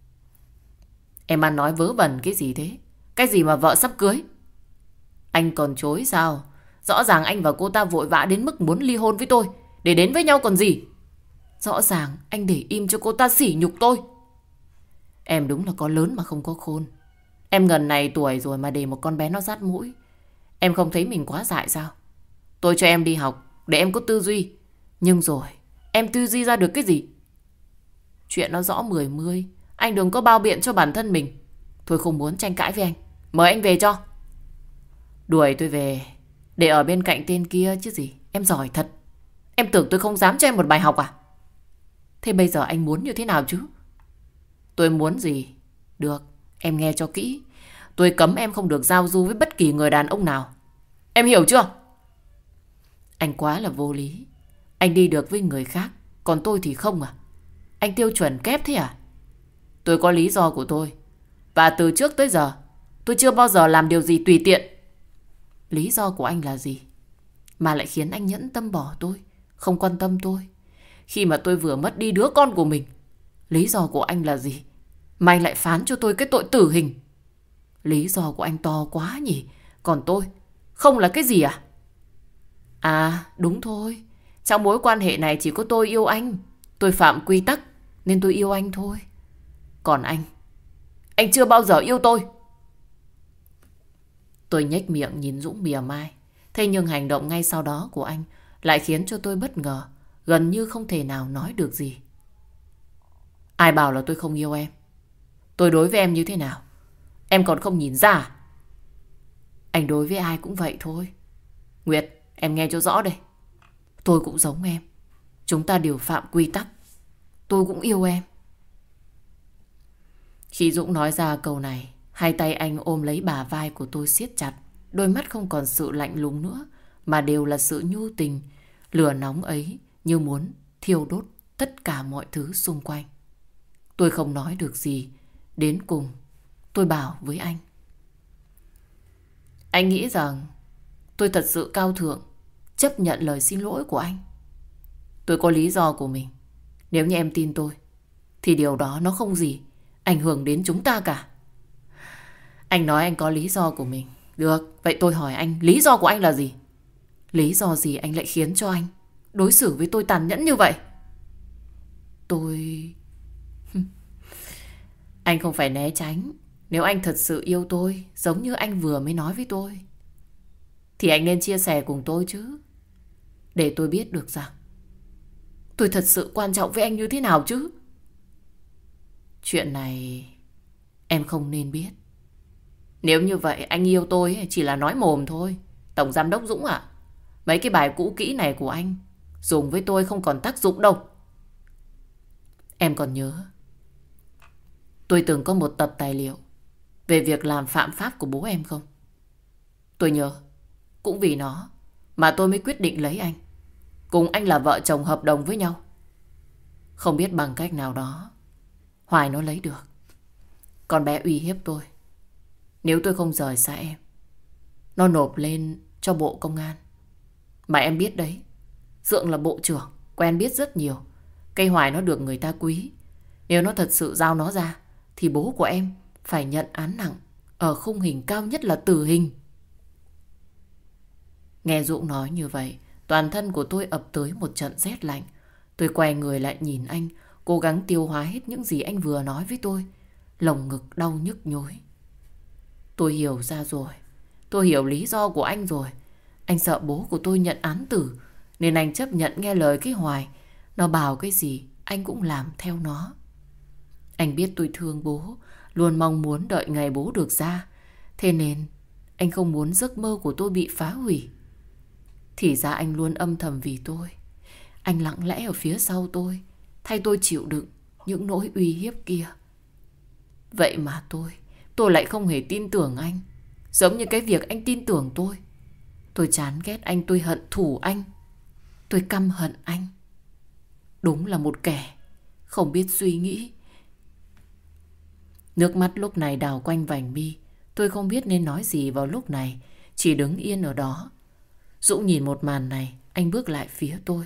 Em ăn nói vớ vẩn cái gì thế? Cái gì mà vợ sắp cưới? Anh còn chối sao? Rõ ràng anh và cô ta vội vã đến mức muốn ly hôn với tôi, để đến với nhau còn gì. Rõ ràng anh để im cho cô ta sỉ nhục tôi. Em đúng là có lớn mà không có khôn. Em gần này tuổi rồi mà để một con bé nó dắt mũi. Em không thấy mình quá dại sao? Tôi cho em đi học để em có tư duy. Nhưng rồi em tư duy ra được cái gì? Chuyện nó rõ mười mươi. Anh đừng có bao biện cho bản thân mình. Tôi không muốn tranh cãi với anh. Mời anh về cho. Đuổi tôi về để ở bên cạnh tên kia chứ gì. Em giỏi thật. Em tưởng tôi không dám cho em một bài học à? Thế bây giờ anh muốn như thế nào chứ? Tôi muốn gì? Được, em nghe cho kỹ. Tôi cấm em không được giao du với bất kỳ người đàn ông nào. Em hiểu chưa? Anh quá là vô lý. Anh đi được với người khác, còn tôi thì không à? Anh tiêu chuẩn kép thế à? Tôi có lý do của tôi. Và từ trước tới giờ tôi chưa bao giờ làm điều gì tùy tiện. Lý do của anh là gì mà lại khiến anh nhẫn tâm bỏ tôi, không quan tâm tôi, khi mà tôi vừa mất đi đứa con của mình? Lý do của anh là gì mà anh lại phán cho tôi cái tội tử hình? Lý do của anh to quá nhỉ. Còn tôi không là cái gì à? À đúng thôi, trong mối quan hệ này chỉ có tôi yêu anh. Tôi phạm quy tắc nên tôi yêu anh thôi. Còn anh chưa bao giờ yêu tôi. Tôi nhếch miệng nhìn Dũng mỉa mai. Thế nhưng hành động ngay sau đó của anh lại khiến cho tôi bất ngờ, gần như không thể nào nói được gì. Ai bảo là tôi không yêu em? Tôi đối với em như thế nào em còn không nhìn ra à? Anh đối với ai cũng vậy thôi. Nguyệt, em nghe cho rõ đây. Tôi cũng giống em. Chúng ta đều phạm quy tắc. Tôi cũng yêu em. Khi Dũng nói ra câu này, hai tay anh ôm lấy bả vai của tôi siết chặt. Đôi mắt không còn sự lạnh lùng nữa, mà đều là sự nhu tình. Lửa nóng ấy như muốn thiêu đốt tất cả mọi thứ xung quanh. Tôi không nói được gì. Đến cùng tôi bảo với anh: anh nghĩ rằng tôi thật sự cao thượng, chấp nhận lời xin lỗi của anh. Tôi có lý do của mình. Nếu như em tin tôi thì điều đó nó không gì ảnh hưởng đến chúng ta cả. Anh nói anh có lý do của mình. Được, vậy tôi hỏi anh, lý do của anh là gì? Lý do gì anh lại khiến cho anh đối xử với tôi tàn nhẫn như vậy? Tôi... Anh không phải né tránh. Nếu anh thật sự yêu tôi, giống như anh vừa mới nói với tôi, thì anh nên chia sẻ cùng tôi chứ. Để tôi biết được rằng tôi thật sự quan trọng với anh như thế nào chứ. Chuyện này em không nên biết. Nếu như vậy anh yêu tôi chỉ là nói mồm thôi. Tổng giám đốc Dũng ạ, mấy cái bài cũ kỹ này của anh dùng với tôi không còn tác dụng đâu. Em còn nhớ tôi từng có một tập tài liệu về việc làm phạm pháp của bố em không? Tôi nhớ. Cũng vì nó mà tôi mới quyết định lấy anh. cùng anh là vợ chồng hợp đồng với nhau. Không biết bằng cách nào đó Hoài nó lấy được. Con bé uy hiếp tôi, nếu tôi không rời xa em, nó nộp lên cho Bộ Công an. Mà em biết đấy, Dượng là bộ trưởng, quen biết rất nhiều. Cây Hoài nó được người ta quý. Nếu nó thật sự giao nó ra thì bố của em phải nhận án nặng, ở khung hình cao nhất là tử hình. Nghe Dũng nói như vậy, toàn thân của tôi ập tới một trận rét lạnh. Tôi quay người lại nhìn anh, cố gắng tiêu hóa hết những gì anh vừa nói với tôi. Lồng ngực đau nhức nhối. Tôi hiểu ra rồi. Tôi hiểu lý do của anh rồi. Anh sợ bố của tôi nhận án tử, nên anh chấp nhận nghe lời cái Hoài. Nó bảo cái gì anh cũng làm theo nó. Anh biết tôi thương bố, luôn mong muốn đợi ngày bố được ra. Thế nên anh không muốn giấc mơ của tôi bị phá hủy. Thì ra anh luôn âm thầm vì tôi. Anh lặng lẽ ở phía sau tôi, thay tôi chịu đựng những nỗi uy hiếp kia. Vậy mà tôi lại không hề tin tưởng anh. Giống như cái việc anh tin tưởng tôi. Tôi chán ghét anh, tôi hận thù anh. Tôi căm hận anh. Đúng là một kẻ không biết suy nghĩ. Nước mắt lúc này đào quanh vành mi. Tôi không biết nên nói gì vào lúc này, chỉ đứng yên ở đó. Dũng nhìn một màn này, anh bước lại phía tôi.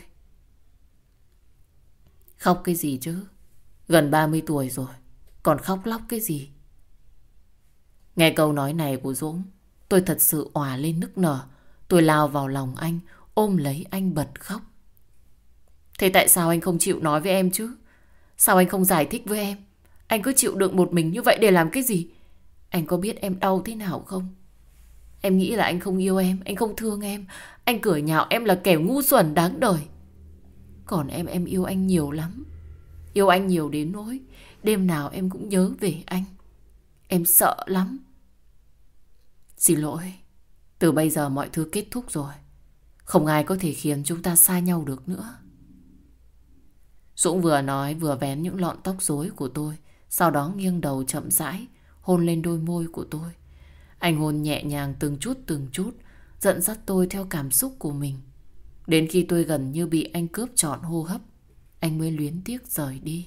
Khóc cái gì chứ? Gần 30 tuổi rồi, còn khóc lóc cái gì? Nghe câu nói này của Dũng, tôi thật sự òa lên nức nở. Tôi lao vào lòng anh, ôm lấy anh bật khóc. Thế tại sao anh không chịu nói với em chứ? Sao anh không giải thích với em? Anh cứ chịu đựng một mình như vậy để làm cái gì? Anh có biết em đau thế nào không? Em nghĩ là anh không yêu em, anh không thương em. Anh cười nhạo em là kẻ ngu xuẩn đáng đời. Còn em yêu anh nhiều lắm. Yêu anh nhiều đến nỗi đêm nào em cũng nhớ về anh. Em sợ lắm. Xin lỗi, từ bây giờ mọi thứ kết thúc rồi. Không ai có thể khiến chúng ta xa nhau được nữa. Dũng vừa nói vừa vén những lọn tóc rối của tôi, sau đó nghiêng đầu chậm rãi hôn lên đôi môi của tôi. Anh hôn nhẹ nhàng từng chút, dẫn dắt tôi theo cảm xúc của mình. Đến khi tôi gần như bị anh cướp trọn hô hấp, anh mới luyến tiếc rời đi.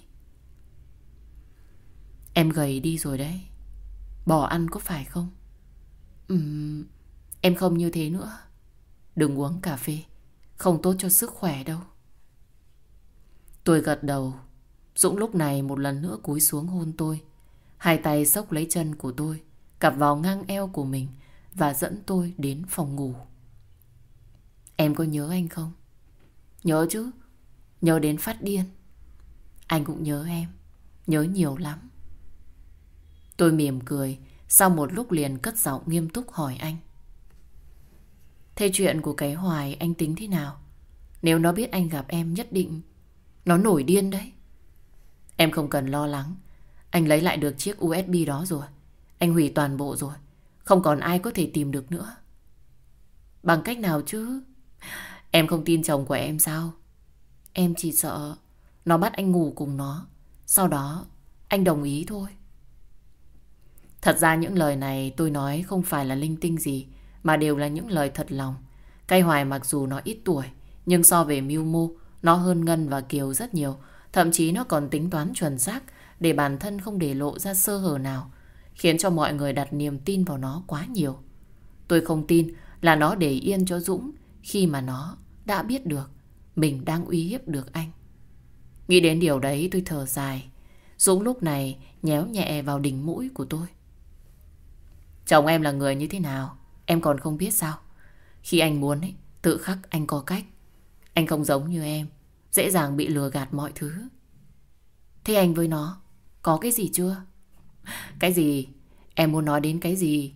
Em gầy đi rồi đấy. Bỏ ăn có phải không? Em không như thế nữa. Đừng uống cà phê, không tốt cho sức khỏe đâu. Tôi gật đầu. Dũng lúc này một lần nữa cúi xuống hôn tôi. Hai tay xốc lấy chân của tôi, cặp vào ngang eo của mình và dẫn tôi đến phòng ngủ. Em có nhớ anh không? Nhớ chứ. Nhớ đến phát điên. Anh cũng nhớ em. Nhớ nhiều lắm. Tôi mỉm cười. Sau một lúc liền cất giọng nghiêm túc hỏi anh. Thế chuyện của cái Hoài anh tính thế nào? Nếu nó biết anh gặp em nhất định nó nổi điên đấy. Em không cần lo lắng. Anh lấy lại được chiếc USB đó rồi. Anh hủy toàn bộ rồi. Không còn ai có thể tìm được nữa. Bằng cách nào chứ? Em không tin chồng của em sao? Em chỉ sợ nó bắt anh ngủ cùng nó, sau đó anh đồng ý thôi. Thật ra những lời này tôi nói không phải là linh tinh gì, mà đều là những lời thật lòng. Cây Hoài mặc dù nó ít tuổi, nhưng so về mưu mô, nó hơn Ngân và Kiều rất nhiều. Thậm chí nó còn tính toán chuẩn xác để bản thân không để lộ ra sơ hở nào, khiến cho mọi người đặt niềm tin vào nó quá nhiều. Tôi không tin là nó để yên cho Dũng khi mà nó đã biết được mình đang uy hiếp được anh. Nghĩ đến điều đấy tôi thở dài. Dũng lúc này nhéo nhẹ vào đỉnh mũi của tôi. Chồng em là người như thế nào em còn không biết sao? Khi anh muốn ấy, tự khắc anh có cách. Anh không giống như em, dễ dàng bị lừa gạt mọi thứ. Thế anh với nó có cái gì chưa? Cái gì? Em muốn nói đến cái gì?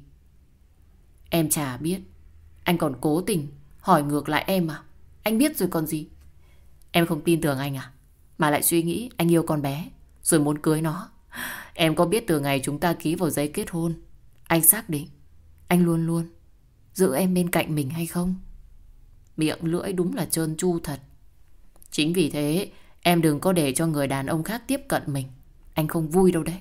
Em chả biết. Anh còn cố tình hỏi ngược lại em à? Anh biết rồi còn gì. Em không tin tưởng anh à? Mà lại suy nghĩ anh yêu con bé rồi muốn cưới nó. Em có biết từ ngày chúng ta ký vào giấy kết hôn, anh xác định anh luôn luôn giữ em bên cạnh mình hay không? Miệng lưỡi đúng là trơn tru thật. Chính vì thế em đừng có để cho người đàn ông khác tiếp cận mình. Anh không vui đâu đấy.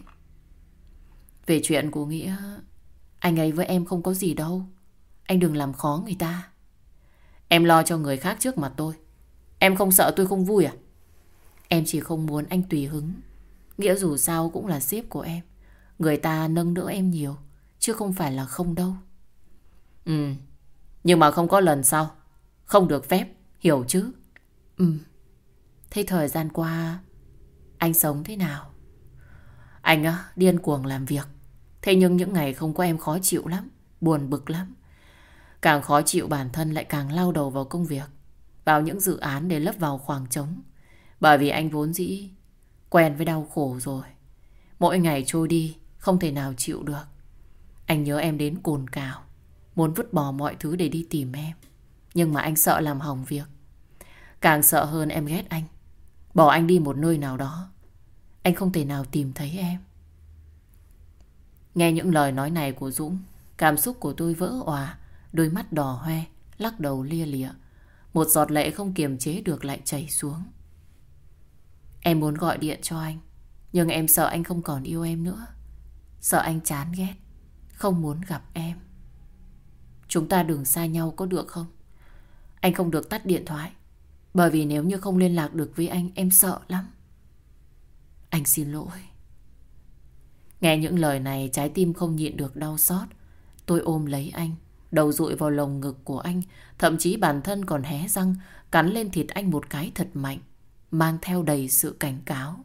Về chuyện của Nghĩa, anh ấy với em không có gì đâu. Anh đừng làm khó người ta. Em lo cho người khác trước mặt tôi. Em không sợ tôi không vui à? Em chỉ không muốn anh tùy hứng. Nghĩa dù sao cũng là sếp của em. Người ta nâng đỡ em nhiều, chứ không phải là không đâu. Ừ, nhưng mà không có lần sau. Không được phép, hiểu chứ? Ừ. Thế thời gian qua anh sống thế nào? Anh á, điên cuồng làm việc. Thế nhưng những ngày không có em khó chịu lắm, buồn bực lắm. Càng khó chịu bản thân lại càng lao đầu vào công việc, vào những dự án để lấp vào khoảng trống. Bởi vì anh vốn dĩ quen với đau khổ rồi. Mỗi ngày trôi đi không thể nào chịu được. Anh nhớ em đến cồn cào, muốn vứt bỏ mọi thứ để đi tìm em. Nhưng mà anh sợ làm hỏng việc. Càng sợ hơn em ghét anh, bỏ anh đi một nơi nào đó. Anh không thể nào tìm thấy em. Nghe những lời nói này của Dũng, cảm xúc của tôi vỡ òa. Đôi mắt đỏ hoe, lắc đầu lia lịa. Một giọt lệ không kiềm chế được lại chảy xuống. Em muốn gọi điện cho anh, nhưng em sợ anh không còn yêu em nữa. Sợ anh chán ghét, không muốn gặp em. Chúng ta đừng xa nhau có được không? Anh không được tắt điện thoại, bởi vì nếu như không liên lạc được với anh, em sợ lắm. Anh xin lỗi. Nghe những lời này, trái tim không nhịn được đau xót. Tôi ôm lấy anh, đầu dụi vào lồng ngực của anh. Thậm chí bản thân còn hé răng cắn lên thịt anh một cái thật mạnh, mang theo đầy sự cảnh cáo.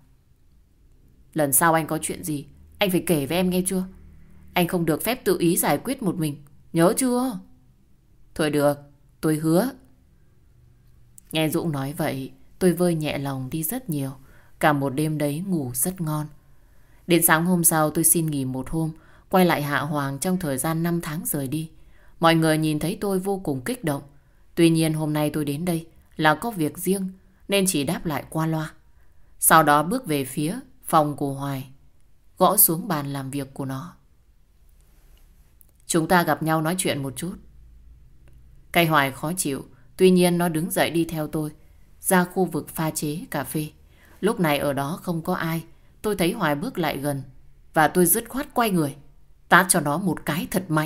Lần sau anh có chuyện gì, anh phải kể với em nghe chưa? Anh không được phép tự ý giải quyết một mình, nhớ chưa? Thôi được, tôi hứa. Nghe Dũng nói vậy, tôi vơi nhẹ lòng đi rất nhiều. Cả một đêm đấy ngủ rất ngon. Đến sáng hôm sau tôi xin nghỉ một hôm, quay lại Hạ Hoàng trong thời gian 5 tháng rời đi. Mọi người nhìn thấy tôi vô cùng kích động. Tuy nhiên hôm nay tôi đến đây là có việc riêng, nên chỉ đáp lại qua loa. Sau đó bước về phía phòng của Hoài, gõ xuống bàn làm việc của nó. Chúng ta gặp nhau nói chuyện một chút. Cái Hoài khó chịu, tuy nhiên nó đứng dậy đi theo tôi ra khu vực pha chế cà phê. Lúc này ở đó không có ai. Tôi thấy Hoài bước lại gần và tôi dứt khoát quay người, tát cho nó một cái thật mạnh.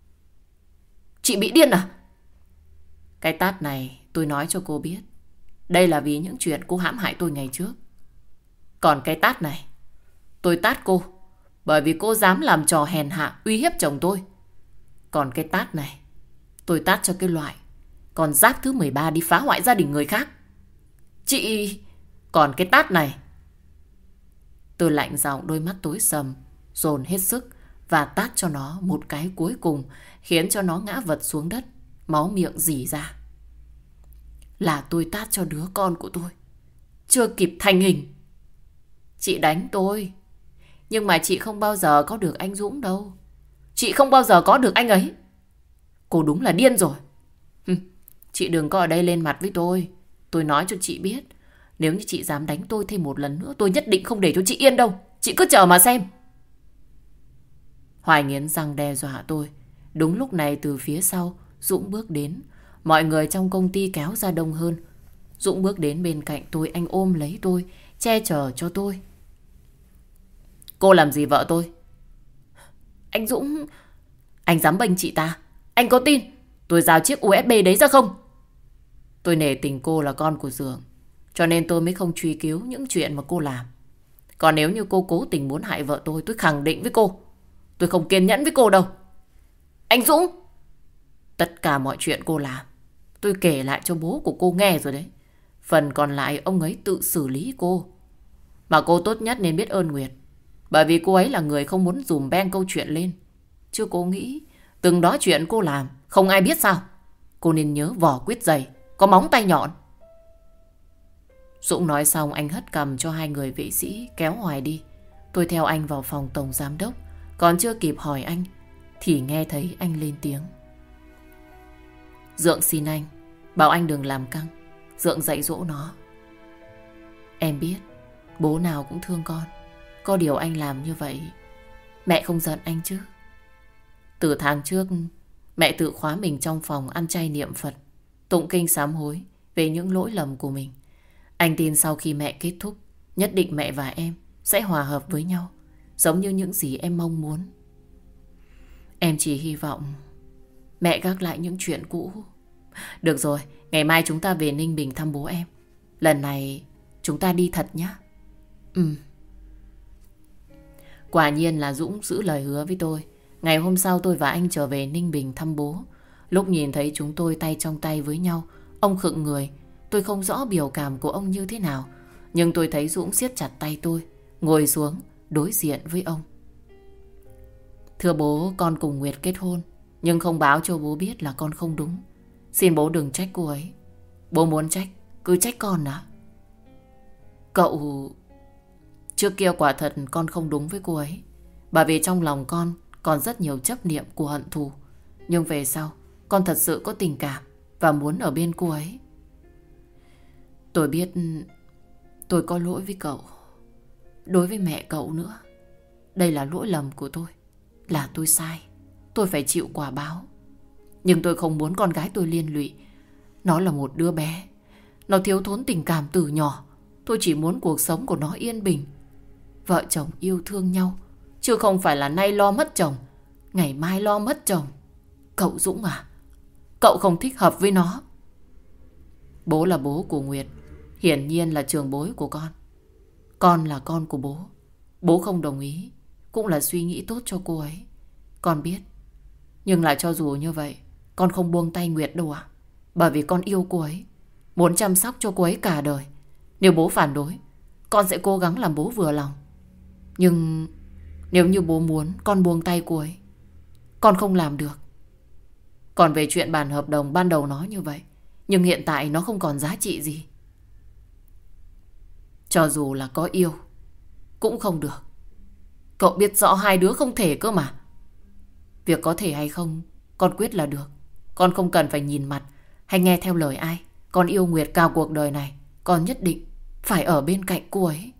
Chị bị điên à? Cái tát này tôi nói cho cô biết, đây là vì những chuyện cô hãm hại tôi ngày trước. Còn cái tát này, tôi tát cô bởi vì cô dám làm trò hèn hạ uy hiếp chồng tôi. Còn cái tát này, tôi tát cho cái loại còn giáp thứ 13 đi phá hoại gia đình người khác. Chị... Còn cái tát này... Tôi lạnh giọng, đôi mắt tối sầm, dồn hết sức và tát cho nó một cái cuối cùng, khiến cho nó ngã vật xuống đất, máu miệng rỉ ra. Là tôi tát cho đứa con của tôi, chưa kịp thành hình. Chị đánh tôi, nhưng mà chị không bao giờ có được anh Dũng đâu. Chị không bao giờ có được anh ấy. Cô đúng là điên rồi. Chị đừng có ở đây lên mặt với tôi. Tôi nói cho chị biết, nếu như chị dám đánh tôi thêm một lần nữa, tôi nhất định không để cho chị yên đâu. Chị cứ chờ mà xem. Hoài nghiến răng đe dọa tôi. Đúng lúc này từ phía sau Dũng bước đến. Mọi người trong công ty kéo ra đông hơn. Dũng bước đến bên cạnh tôi, anh ôm lấy tôi, che chở cho tôi. Cô làm gì vợ tôi? Anh Dũng... Anh dám bênh chị ta? Anh có tin tôi giao chiếc USB đấy ra không? Tôi nể tình cô là con của Dường, cho nên tôi mới không truy cứu những chuyện mà cô làm. Còn nếu như cô cố tình muốn hại vợ tôi khẳng định với cô, tôi không kiên nhẫn với cô đâu. Anh Dũng! Tất cả mọi chuyện cô làm, tôi kể lại cho bố của cô nghe rồi đấy. Phần còn lại ông ấy tự xử lý cô. Mà cô tốt nhất nên biết ơn Nguyệt, bởi vì cô ấy là người không muốn dùm beng câu chuyện lên. Chứ cô nghĩ từng đó chuyện cô làm không ai biết sao? Cô nên nhớ vỏ quýt dày có móng tay nhọn. Dũng nói xong anh hất cằm cho hai người vệ sĩ kéo Hoài đi. Tôi theo anh vào phòng tổng giám đốc. Còn chưa kịp hỏi anh thì nghe thấy anh lên tiếng. Dượng xin anh, bảo anh đừng làm căng. Dượng dạy dỗ nó. Em biết bố nào cũng thương con. Có điều anh làm như vậy, mẹ không giận anh chứ? Từ tháng trước, mẹ tự khóa mình trong phòng ăn chay niệm Phật, tụng kinh sám hối về những lỗi lầm của mình. Anh tin sau khi mẹ kết thúc, nhất định mẹ và em sẽ hòa hợp với nhau, giống như những gì em mong muốn. Em chỉ hy vọng mẹ gác lại những chuyện cũ, Được rồi, ngày mai chúng ta về Ninh Bình thăm bố em. Lần này chúng ta đi thật nhá. Ừ. Quả nhiên là Dũng giữ lời hứa với tôi. Ngày hôm sau tôi và anh trở về Ninh Bình thăm bố. Lúc nhìn thấy chúng tôi tay trong tay với nhau, ông khựng người. Tôi không rõ biểu cảm của ông như thế nào, nhưng tôi thấy Dũng siết chặt tay tôi, ngồi xuống đối diện với ông. Thưa bố, con cùng Nguyệt kết hôn, nhưng không báo cho bố biết là con không đúng. Xin bố đừng trách cô ấy. Bố muốn trách, cứ trách con à. Cậu... Trước kia quả thật con không đúng với cô ấy, bởi vì trong lòng con còn rất nhiều chấp niệm của hận thù. Nhưng về sau, con thật sự có tình cảm và muốn ở bên cô ấy. Tôi biết tôi có lỗi với cậu, đối với mẹ cậu nữa. Đây là lỗi lầm của tôi. Là tôi sai, tôi phải chịu quả báo. Nhưng tôi không muốn con gái tôi liên lụy. Nó là một đứa bé, nó thiếu thốn tình cảm từ nhỏ. Tôi chỉ muốn cuộc sống của nó yên bình, vợ chồng yêu thương nhau, chứ không phải là nay lo mất chồng, ngày mai lo mất chồng. Cậu Dũng à, cậu không thích hợp với nó. Bố là bố của Nguyệt, hiển nhiên là trưởng bối của con. Con là con của bố. Bố không đồng ý cũng là suy nghĩ tốt cho cô ấy, con biết. Nhưng là cho dù như vậy, con không buông tay Nguyệt đâu ạ. Bởi vì con yêu cô ấy, muốn chăm sóc cho cô ấy cả đời. Nếu bố phản đối, con sẽ cố gắng làm bố vừa lòng. Nhưng nếu như bố muốn con buông tay cô ấy, con không làm được. Còn về chuyện bản hợp đồng ban đầu nó như vậy, nhưng hiện tại nó không còn giá trị gì. Cho dù là có yêu cũng không được. Cậu biết rõ hai đứa không thể cơ mà. Việc có thể hay không con quyết là được. Con không cần phải nhìn mặt hay nghe theo lời ai. Con yêu Nguyệt cao cuộc đời này, con nhất định phải ở bên cạnh cô ấy.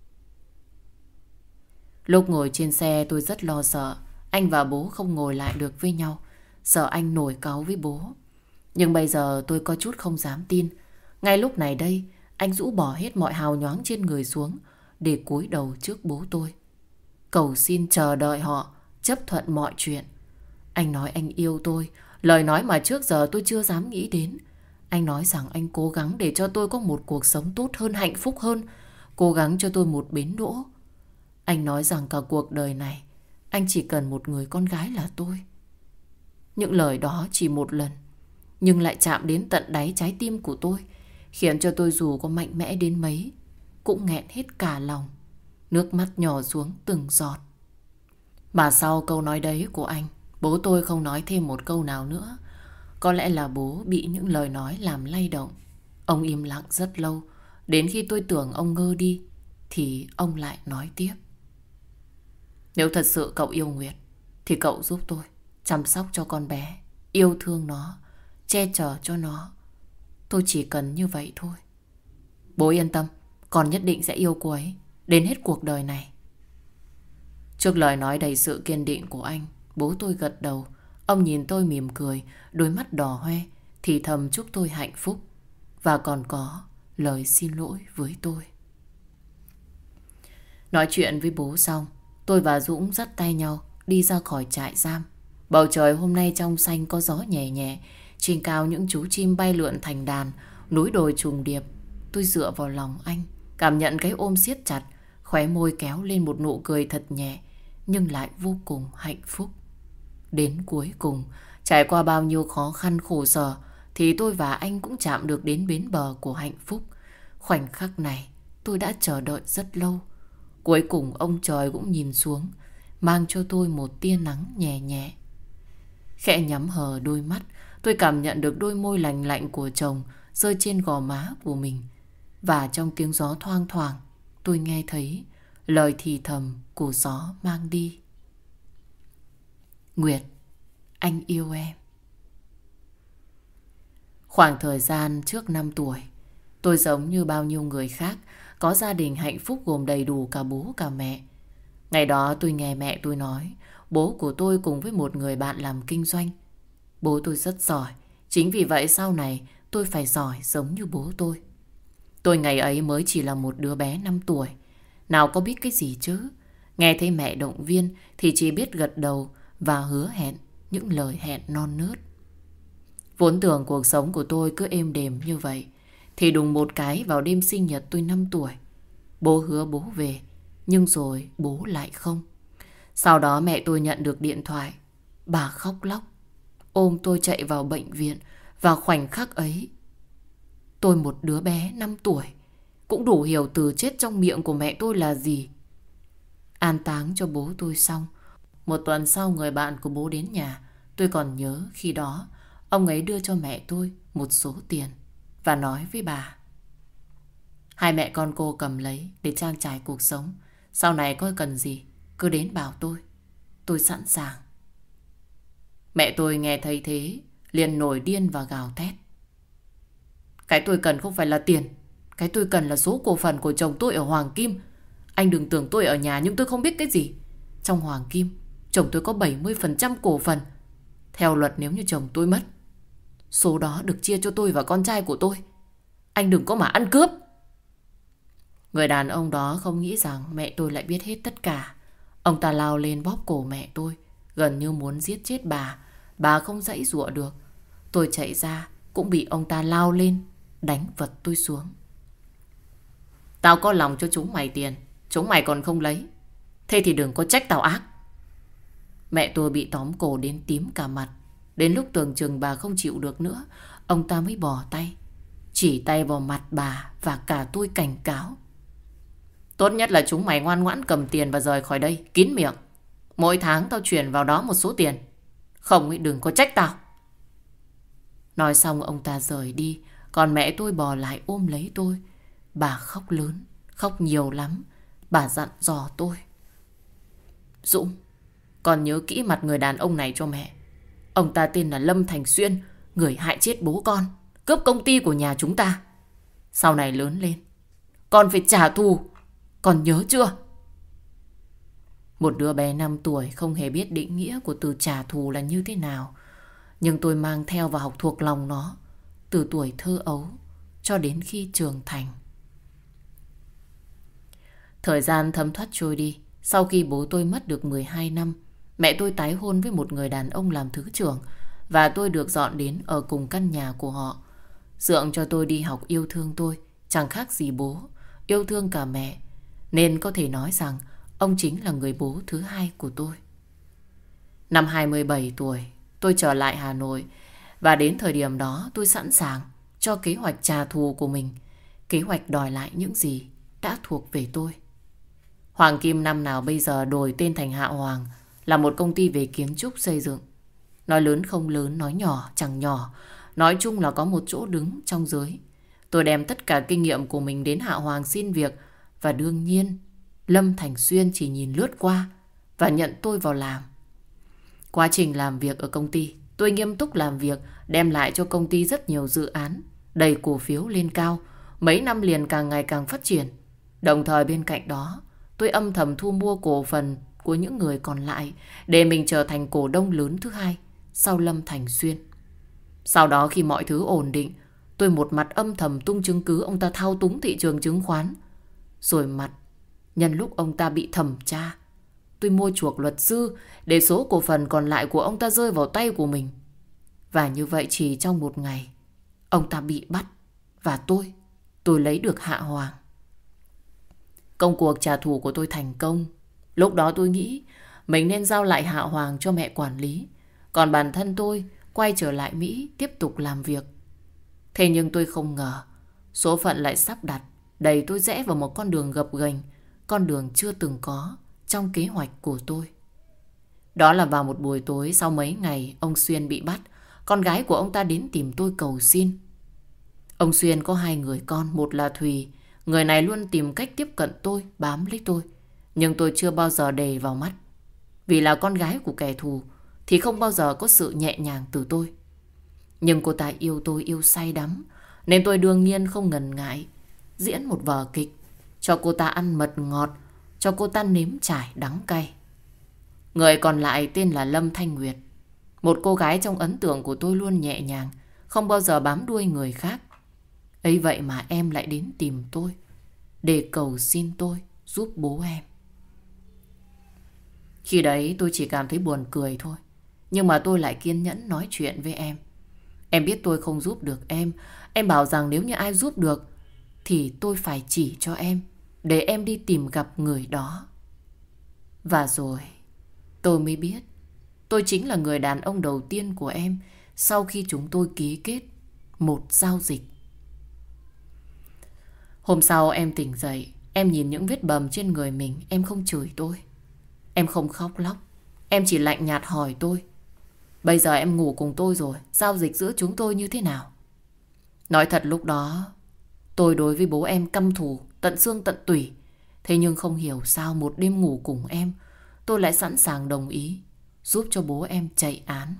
Lúc ngồi trên xe tôi rất lo sợ anh và bố không ngồi lại được với nhau, sợ anh nổi cáu với bố. Nhưng bây giờ tôi có chút không dám tin. Ngay lúc này đây, anh rũ bỏ hết mọi hào nhoáng trên người xuống để cúi đầu trước bố tôi, cầu xin chờ đợi họ chấp thuận mọi chuyện. Anh nói anh yêu tôi, lời nói mà trước giờ tôi chưa dám nghĩ đến. Anh nói rằng anh cố gắng để cho tôi có một cuộc sống tốt hơn, hạnh phúc hơn, cố gắng cho tôi một bến đỗ. Anh nói rằng cả cuộc đời này anh chỉ cần một người con gái là tôi. Những lời đó chỉ một lần, nhưng lại chạm đến tận đáy trái tim của tôi, khiến cho tôi dù có mạnh mẽ đến mấy cũng nghẹn hết cả lòng, nước mắt nhỏ xuống từng giọt. Mà sau câu nói đấy của anh, bố tôi không nói thêm một câu nào nữa. Có lẽ là bố bị những lời nói làm lay động. Ông im lặng rất lâu, đến khi tôi tưởng ông ngơ đi thì ông lại nói tiếp. Nếu thật sự cậu yêu Nguyệt thì cậu giúp tôi chăm sóc cho con bé, yêu thương nó, che chở cho nó. Tôi chỉ cần như vậy thôi. Bố yên tâm, con nhất định sẽ yêu cô ấy đến hết cuộc đời này. Trước lời nói đầy sự kiên định của anh, bố tôi gật đầu. Ông nhìn tôi mỉm cười, đôi mắt đỏ hoe, thì thầm chúc tôi hạnh phúc, và còn có lời xin lỗi với tôi. Nói chuyện với bố xong, tôi và Dũng dắt tay nhau đi ra khỏi trại giam. Bầu trời hôm nay trong xanh, có gió nhẹ nhẹ, trên cao những chú chim bay lượn thành đàn, núi đồi trùng điệp. Tôi dựa vào lòng anh, cảm nhận cái ôm siết chặt, khóe môi kéo lên một nụ cười thật nhẹ, nhưng lại vô cùng hạnh phúc. Đến cuối cùng, trải qua bao nhiêu khó khăn khổ sở, thì tôi và anh cũng chạm được đến bến bờ của hạnh phúc. Khoảnh khắc này tôi đã chờ đợi rất lâu. Cuối cùng ông trời cũng nhìn xuống, mang cho tôi một tia nắng nhẹ nhẹ. Khẽ nhắm hờ đôi mắt, tôi cảm nhận được đôi môi lành lạnh của chồng rơi trên gò má của mình. Và trong tiếng gió thoang thoảng, tôi nghe thấy lời thì thầm của gió mang đi. Nguyệt, anh yêu em. Khoảng thời gian trước 5 tuổi, tôi giống như bao nhiêu người khác, có gia đình hạnh phúc gồm đầy đủ cả bố cả mẹ. Ngày đó tôi nghe mẹ tôi nói, bố của tôi cùng với một người bạn làm kinh doanh. Bố tôi rất giỏi, chính vì vậy sau này tôi phải giỏi giống như bố tôi. Tôi ngày ấy mới chỉ là một đứa bé 5 tuổi, nào có biết cái gì chứ. Nghe thấy mẹ động viên thì chỉ biết gật đầu và hứa hẹn những lời hẹn non nớt. Vốn tưởng cuộc sống của tôi cứ êm đềm như vậy, thì đùng một cái vào đêm sinh nhật tôi 5 tuổi, bố hứa bố về, nhưng rồi bố lại không. Sau đó mẹ tôi nhận được điện thoại. Bà khóc lóc, ôm tôi chạy vào bệnh viện. Và khoảnh khắc ấy, tôi một đứa bé 5 tuổi, cũng đủ hiểu từ chết trong miệng của mẹ tôi là gì. An táng cho bố tôi xong, một tuần sau người bạn của bố đến nhà. Tôi còn nhớ khi đó ông ấy đưa cho mẹ tôi một số tiền và nói với bà: hai mẹ con cô cầm lấy để trang trải cuộc sống. Sau này có cần gì cứ đến bảo tôi sẵn sàng. Mẹ tôi nghe thấy thế liền nổi điên và gào thét: cái tôi cần không phải là tiền, cái tôi cần là số cổ phần của chồng tôi ở Hoàng Kim. Anh đừng tưởng tôi ở nhà nhưng tôi không biết cái gì. Trong Hoàng Kim, chồng tôi có 70% cổ phần. Theo luật nếu như chồng tôi mất, số đó được chia cho tôi và con trai của tôi. Anh đừng có mà ăn cướp. Người đàn ông đó không nghĩ rằng mẹ tôi lại biết hết tất cả. Ông ta lao lên bóp cổ mẹ tôi, gần như muốn giết chết bà. Bà không giãy giụa được. Tôi chạy ra cũng bị ông ta lao lên đánh vật tôi xuống. Tao có lòng cho chúng mày tiền, chúng mày còn không lấy, thế thì đừng có trách tao ác. Mẹ tôi bị tóm cổ đến tím cả mặt. Đến lúc tưởng chừng bà không chịu được nữa, ông ta mới bỏ tay, chỉ tay vào mặt bà và cả tôi cảnh cáo: tốt nhất là chúng mày ngoan ngoãn cầm tiền và rời khỏi đây, kín miệng. Mỗi tháng tao chuyển vào đó một số tiền, không ấy đừng có trách tao. Nói xong ông ta rời đi. Còn mẹ tôi bò lại ôm lấy tôi. Bà khóc lớn, khóc nhiều lắm. Bà dặn dò tôi: Dũng, con nhớ kỹ mặt người đàn ông này cho mẹ. Ông ta tên là Lâm Thành Xuyên, người hại chết bố con, cướp công ty của nhà chúng ta. Sau này lớn lên, con phải trả thù, con nhớ chưa? Một đứa bé 5 tuổi không hề biết định nghĩa của từ trả thù là như thế nào. Nhưng tôi mang theo và học thuộc lòng nó từ tuổi thơ ấu cho đến khi trưởng thành. Thời gian thấm thoát trôi đi. Sau khi bố tôi mất được 12 năm, mẹ tôi tái hôn với một người đàn ông làm thứ trưởng, và tôi được dọn đến ở cùng căn nhà của họ. Dượng cho tôi đi học yêu thương tôi, chẳng khác gì bố, yêu thương cả mẹ. Nên có thể nói rằng ông chính là người bố thứ hai của tôi. Năm 27 tuổi, tôi trở lại Hà Nội. Và đến thời điểm đó tôi sẵn sàng cho kế hoạch trả thù của mình. Kế hoạch đòi lại những gì đã thuộc về tôi. Hoàng Kim năm nào bây giờ đổi tên thành Hạ Hoàng, là một công ty về kiến trúc xây dựng. Nói lớn không lớn, nói nhỏ chẳng nhỏ. Nói chung là có một chỗ đứng trong giới. Tôi đem tất cả kinh nghiệm của mình đến Hạ Hoàng xin việc. Và đương nhiên Lâm Thành Xuyên chỉ nhìn lướt qua và nhận tôi vào làm. Quá trình làm việc ở công ty, tôi nghiêm túc làm việc, đem lại cho công ty rất nhiều dự án, đẩy cổ phiếu lên cao, mấy năm liền càng ngày càng phát triển. Đồng thời bên cạnh đó, tôi âm thầm thu mua cổ phần của những người còn lại để mình trở thành cổ đông lớn thứ hai sau Lâm Thành Xuyên. Sau đó khi mọi thứ ổn định, tôi một mặt âm thầm tung chứng cứ ông ta thao túng thị trường chứng khoán, rồi mặt nhân lúc ông ta bị thẩm tra, tôi mua chuộc luật sư để số cổ phần còn lại của ông ta rơi vào tay của mình. Và như vậy chỉ trong một ngày, ông ta bị bắt và tôi lấy được Hạ Hoàng. Công cuộc trả thù của tôi thành công. Lúc đó tôi nghĩ mình nên giao lại Hạ Hoàng cho mẹ quản lý, còn bản thân tôi quay trở lại Mỹ tiếp tục làm việc. Thế nhưng tôi không ngờ số phận lại sắp đặt đẩy tôi rẽ vào một con đường gập ghềnh, con đường chưa từng có trong kế hoạch của tôi. Đó là vào một buổi tối sau mấy ngày ông Xuyên bị bắt, con gái của ông ta đến tìm tôi cầu xin. Ông Xuyên có 2 người con, một là Thùy. Người này luôn tìm cách tiếp cận tôi, bám lấy tôi. Nhưng tôi chưa bao giờ để vào mắt. Vì là con gái của kẻ thù thì không bao giờ có sự nhẹ nhàng từ tôi. Nhưng cô ta yêu tôi yêu say đắm, nên tôi đương nhiên không ngần ngại diễn một vở kịch, cho cô ta ăn mật ngọt, cho cô ta nếm trải đắng cay. Người còn lại tên là Lâm Thanh Nguyệt, một cô gái trong ấn tượng của tôi luôn nhẹ nhàng, không bao giờ bám đuôi người khác. Ấy vậy mà em lại đến tìm tôi để cầu xin tôi giúp bố em. Khi đấy tôi chỉ cảm thấy buồn cười thôi, nhưng mà tôi lại kiên nhẫn nói chuyện với em. Em biết tôi không giúp được em. Em bảo rằng nếu như ai giúp được thì tôi phải chỉ cho em, để em đi tìm gặp người đó. Và rồi tôi mới biết tôi chính là người đàn ông đầu tiên của em sau khi chúng tôi ký kết một giao dịch. Hôm sau em tỉnh dậy, em nhìn những vết bầm trên người mình, em không chửi tôi. Em không khóc lóc, em chỉ lạnh nhạt hỏi tôi: bây giờ em ngủ cùng tôi rồi, giao dịch giữa chúng tôi như thế nào? Nói thật lúc đó tôi đối với bố em căm thù tận xương tận tủy. Thế nhưng không hiểu sao một đêm ngủ cùng em, tôi lại sẵn sàng đồng ý giúp cho bố em chạy án.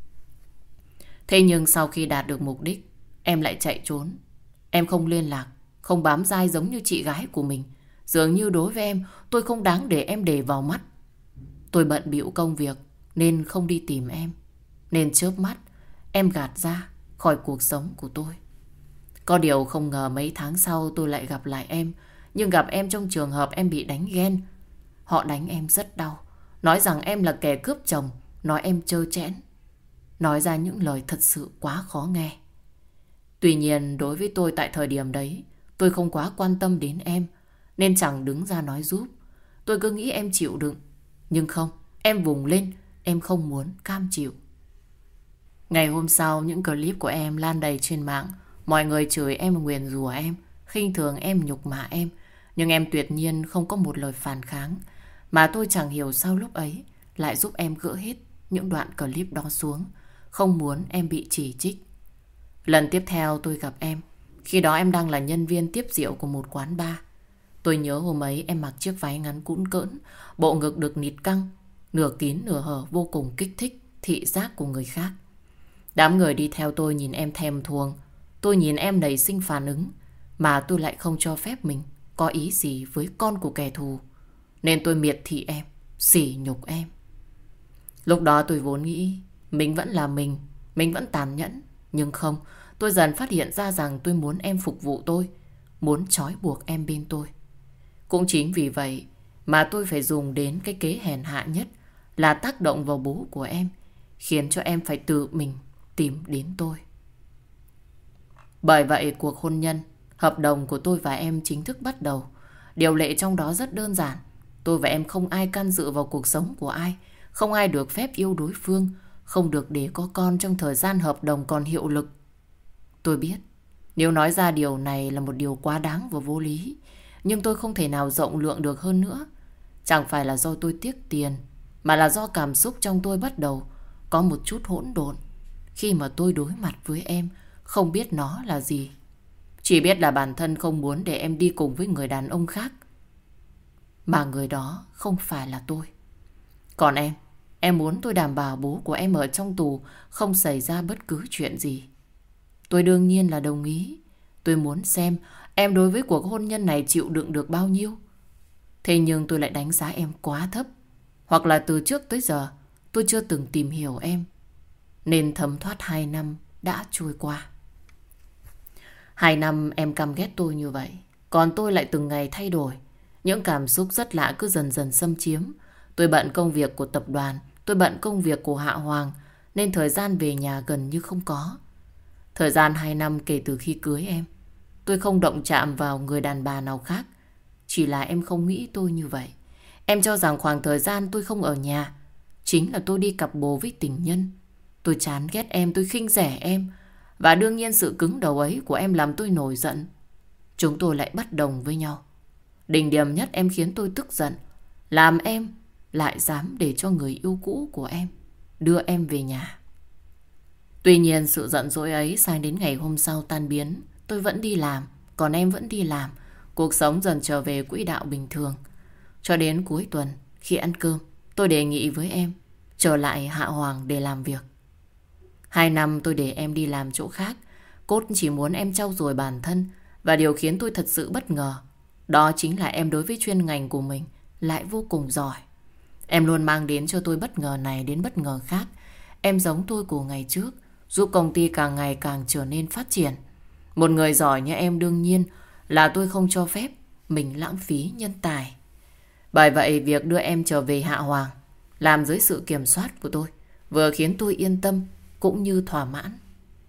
Thế nhưng sau khi đạt được mục đích, em lại chạy trốn. Em không liên lạc, không bám dai giống như chị gái của mình. Dường như đối với em, tôi không đáng để em để vào mắt. Tôi bận bịu công việc nên không đi tìm em. Nên chớp mắt em gạt ra khỏi cuộc sống của tôi. Có điều không ngờ mấy tháng sau tôi lại gặp lại em. Nhưng gặp em trong trường hợp em bị đánh ghen. Họ đánh em rất đau, nói rằng em là kẻ cướp chồng, nói em trơ trẽn, nói ra những lời thật sự quá khó nghe. Tuy nhiên đối với tôi tại thời điểm đấy, tôi không quá quan tâm đến em, nên chẳng đứng ra nói giúp. Tôi cứ nghĩ em chịu đựng. Nhưng không, em vùng lên, em không muốn cam chịu. Ngày hôm sau, những clip của em lan đầy trên mạng. Mọi người chửi em, nguyền rủa em, khinh thường em, nhục mạ em. Nhưng em tuyệt nhiên không có một lời phản kháng. Mà tôi chẳng hiểu sao lúc ấy lại giúp em gỡ hết những đoạn clip đó xuống, không muốn em bị chỉ trích. Lần tiếp theo tôi gặp em, khi đó em đang là nhân viên tiếp rượu của một quán bar. Tôi nhớ hôm ấy em mặc chiếc váy ngắn cũn cỡn, bộ ngực được nịt căng, nửa kín nửa hở, vô cùng kích thích thị giác của người khác. Đám người đi theo tôi nhìn em thèm thuồng. Tôi nhìn em nảy sinh phản ứng, mà tôi lại không cho phép mình có ý gì với con của kẻ thù. Nên tôi miệt thị em, sỉ nhục em. Lúc đó tôi vốn nghĩ mình vẫn là mình vẫn tàn nhẫn. Nhưng không, tôi dần phát hiện ra rằng tôi muốn em phục vụ tôi, muốn trói buộc em bên tôi. Cũng chính vì vậy mà tôi phải dùng đến cái kế hèn hạ nhất, là tác động vào bố của em, khiến cho em phải tự mình tìm đến tôi. Bởi vậy cuộc hôn nhân, hợp đồng của tôi và em chính thức bắt đầu. Điều lệ trong đó rất đơn giản. Tôi và em không ai can dự vào cuộc sống của ai, không ai được phép yêu đối phương, không được để có con trong thời gian hợp đồng còn hiệu lực. Tôi biết nếu nói ra điều này là một điều quá đáng và vô lý, nhưng tôi không thể nào rộng lượng được hơn nữa. Chẳng phải là do tôi tiếc tiền, mà là do cảm xúc trong tôi bắt đầu có một chút hỗn độn khi mà tôi đối mặt với em, không biết nó là gì. Chỉ biết là bản thân không muốn để em đi cùng với người đàn ông khác, mà người đó không phải là tôi. Còn em muốn tôi đảm bảo bố của em ở trong tù không xảy ra bất cứ chuyện gì. Tôi đương nhiên là đồng ý. Tôi muốn xem em đối với cuộc hôn nhân này chịu đựng được bao nhiêu. Thế nhưng tôi lại đánh giá em quá thấp, hoặc là từ trước tới giờ tôi chưa từng tìm hiểu em, nên thấm thoát 2 năm đã trôi qua. 2 năm em căm ghét tôi như vậy, còn tôi lại từng ngày thay đổi. Những cảm xúc rất lạ cứ dần dần xâm chiếm. Tôi bận công việc của tập đoàn, tôi bận công việc của Hạ Hoàng, nên thời gian về nhà gần như không có. Thời gian 2 năm kể từ khi cưới em, tôi không động chạm vào người đàn bà nào khác. Chỉ là em không nghĩ tôi như vậy. Em cho rằng khoảng thời gian tôi không ở nhà chính là tôi đi cặp bồ với tình nhân. Tôi chán ghét em, tôi khinh rẻ em. Và đương nhiên sự cứng đầu ấy của em làm tôi nổi giận. Chúng tôi lại bất đồng với nhau. Đỉnh điểm nhất em khiến tôi tức giận, làm em lại dám để cho người yêu cũ của em đưa em về nhà. Tuy nhiên sự giận dỗi ấy sang đến ngày hôm sau tan biến. Tôi vẫn đi làm, còn em vẫn đi làm. Cuộc sống dần trở về quỹ đạo bình thường. Cho đến cuối tuần, khi ăn cơm, tôi đề nghị với em trở lại Hạ Hoàng để làm việc. 2 năm tôi để em đi làm chỗ khác, cốt chỉ muốn em trau dồi bản thân. Và điều khiến tôi thật sự bất ngờ, đó chính là em đối với chuyên ngành của mình lại vô cùng giỏi. Em luôn mang đến cho tôi bất ngờ này đến bất ngờ khác. Em giống tôi của ngày trước, giúp công ty càng ngày càng trở nên phát triển. Một người giỏi như em đương nhiên là tôi không cho phép mình lãng phí nhân tài. Bởi vậy việc đưa em trở về Hạ Hoàng làm dưới sự kiểm soát của tôi vừa khiến tôi yên tâm cũng như thỏa mãn.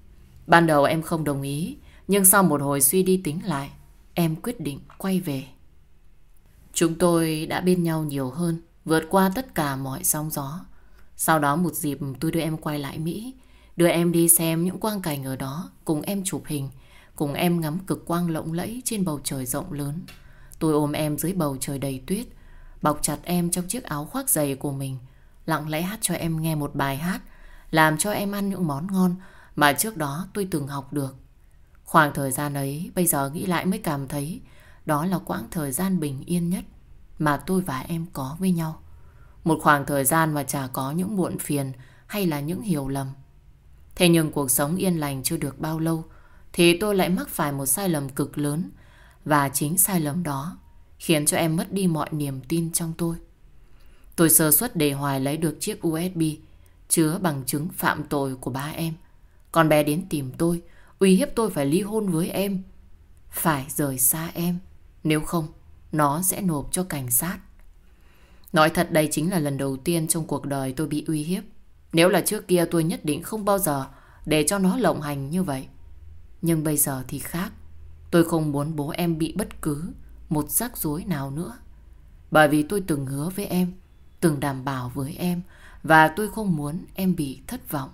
Ban đầu em không đồng ý, nhưng sau một hồi suy đi tính lại, em quyết định quay về. Chúng tôi đã bên nhau nhiều hơn, vượt qua tất cả mọi sóng gió. Sau đó một dịp tôi đưa em quay lại Mỹ, đưa em đi xem những quang cảnh ở đó, cùng em chụp hình, cùng em ngắm cực quang lộng lẫy trên bầu trời rộng lớn. Tôi ôm em dưới bầu trời đầy tuyết, bọc chặt em trong chiếc áo khoác dày của mình, lặng lẽ hát cho em nghe một bài hát, làm cho em ăn những món ngon mà trước đó tôi từng học được. Khoảng thời gian ấy bây giờ nghĩ lại mới cảm thấy đó là quãng thời gian bình yên nhất mà tôi và em có với nhau. Một khoảng thời gian mà chả có những muộn phiền hay là những hiểu lầm. Thế nhưng cuộc sống yên lành chưa được bao lâu thì tôi lại mắc phải một sai lầm cực lớn. Và chính sai lầm đó khiến cho em mất đi mọi niềm tin trong tôi. Tôi sơ suất để Hoài lấy được chiếc USB chứa bằng chứng phạm tội của ba em. Con bé đến tìm tôi, uy hiếp tôi phải ly hôn với em, phải rời xa em, nếu không nó sẽ nộp cho cảnh sát. Nói thật đây chính là lần đầu tiên trong cuộc đời tôi bị uy hiếp. Nếu là trước kia tôi nhất định không bao giờ để cho nó lộng hành như vậy. Nhưng bây giờ thì khác. Tôi không muốn bố em bị bất cứ một rắc rối nào nữa. Bởi vì tôi từng hứa với em, từng đảm bảo với em, và tôi không muốn em bị thất vọng.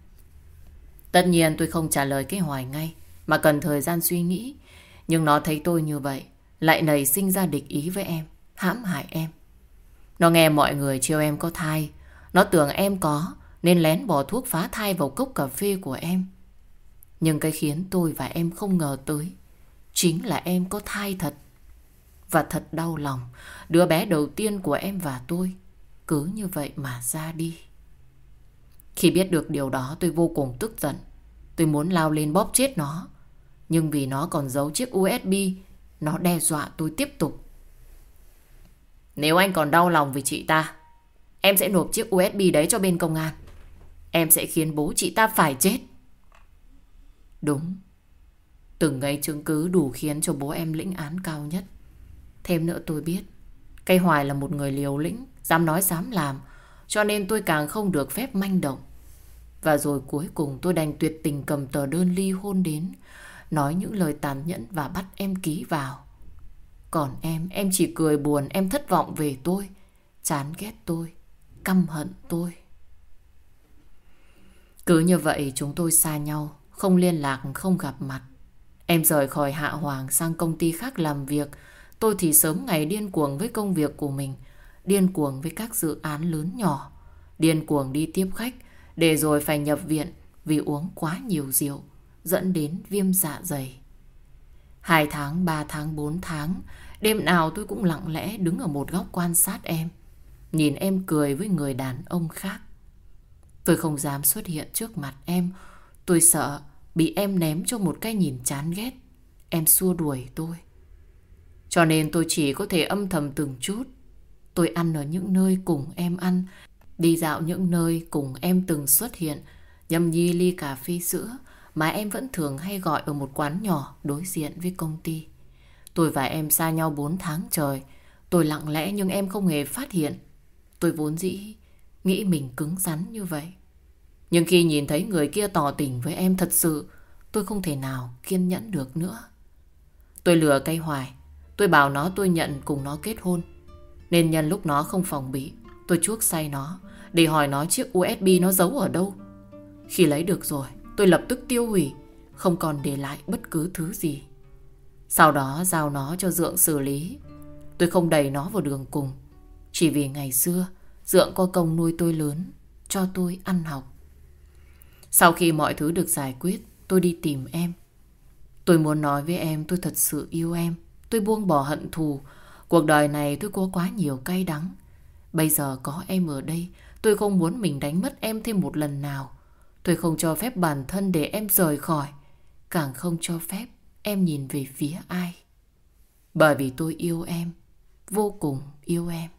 Tất nhiên tôi không trả lời cái Hoài ngay, mà cần thời gian suy nghĩ. Nhưng nó thấy tôi như vậy, lại nảy sinh ra địch ý với em, hãm hại em. Nó nghe mọi người trêu em có thai. Nó tưởng em có nên lén bỏ thuốc phá thai vào cốc cà phê của em. Nhưng cái khiến tôi và em không ngờ tới chính là em có thai thật. Và thật đau lòng, đứa bé đầu tiên của em và tôi cứ như vậy mà ra đi. Khi biết được điều đó tôi vô cùng tức giận. Tôi muốn lao lên bóp chết nó. Nhưng vì nó còn giấu chiếc USB, nó đe dọa tôi tiếp tục. Nếu anh còn đau lòng vì chị ta, em sẽ nộp chiếc USB đấy cho bên công an. Em sẽ khiến bố chị ta phải chết. Đúng. Từng ấy chứng cứ đủ khiến cho bố em lĩnh án cao nhất. Thêm nữa tôi biết cây Hoài là một người liều lĩnh, dám nói dám làm, cho nên tôi càng không được phép manh động. Và rồi cuối cùng tôi đành tuyệt tình cầm tờ đơn ly hôn đến, nói những lời tàn nhẫn và bắt em ký vào. Còn em chỉ cười buồn, em thất vọng về tôi, chán ghét tôi, căm hận tôi. Cứ như vậy chúng tôi xa nhau, không liên lạc, không gặp mặt. Em rời khỏi Hạ Hoàng sang công ty khác làm việc. Tôi thì sớm ngày điên cuồng với công việc của mình, điên cuồng với các dự án lớn nhỏ, điên cuồng đi tiếp khách, để rồi phải nhập viện vì uống quá nhiều rượu, dẫn đến viêm dạ dày. 2 tháng, 3 tháng, 4 tháng, đêm nào tôi cũng lặng lẽ đứng ở một góc quan sát em, nhìn em cười với người đàn ông khác. Tôi không dám xuất hiện trước mặt em. Tôi sợ bị em ném cho một cái nhìn chán ghét, em xua đuổi tôi. Cho nên tôi chỉ có thể âm thầm từng chút. Tôi ăn ở những nơi cùng em ăn, đi dạo những nơi cùng em từng xuất hiện, nhâm nhi ly cà phê sữa mà em vẫn thường hay gọi ở một quán nhỏ đối diện với công ty. Tôi và em xa nhau 4 tháng trời. Tôi lặng lẽ nhưng em không hề phát hiện. Tôi vốn dĩ nghĩ mình cứng rắn như vậy. Nhưng khi nhìn thấy người kia tỏ tình với em thật sự, tôi không thể nào kiên nhẫn được nữa. Tôi lừa cây Hoài. Tôi bảo nó tôi nhận cùng nó kết hôn. Nên nhân lúc nó không phòng bị, tôi chuốc say nó để hỏi nó chiếc USB nó giấu ở đâu. Khi lấy được rồi, tôi lập tức tiêu hủy, không còn để lại bất cứ thứ gì. Sau đó giao nó cho Dượng xử lý. Tôi không đẩy nó vào đường cùng, chỉ vì ngày xưa Dượng có công nuôi tôi lớn, cho tôi ăn học. Sau khi mọi thứ được giải quyết, tôi đi tìm em. Tôi muốn nói với em tôi thật sự yêu em. Tôi buông bỏ hận thù. Cuộc đời này tôi có quá nhiều cay đắng. Bây giờ có em ở đây, tôi không muốn mình đánh mất em thêm một lần nào. Tôi không cho phép bản thân để em rời khỏi, càng không cho phép em nhìn về phía ai. Bởi vì tôi yêu em, vô cùng yêu em.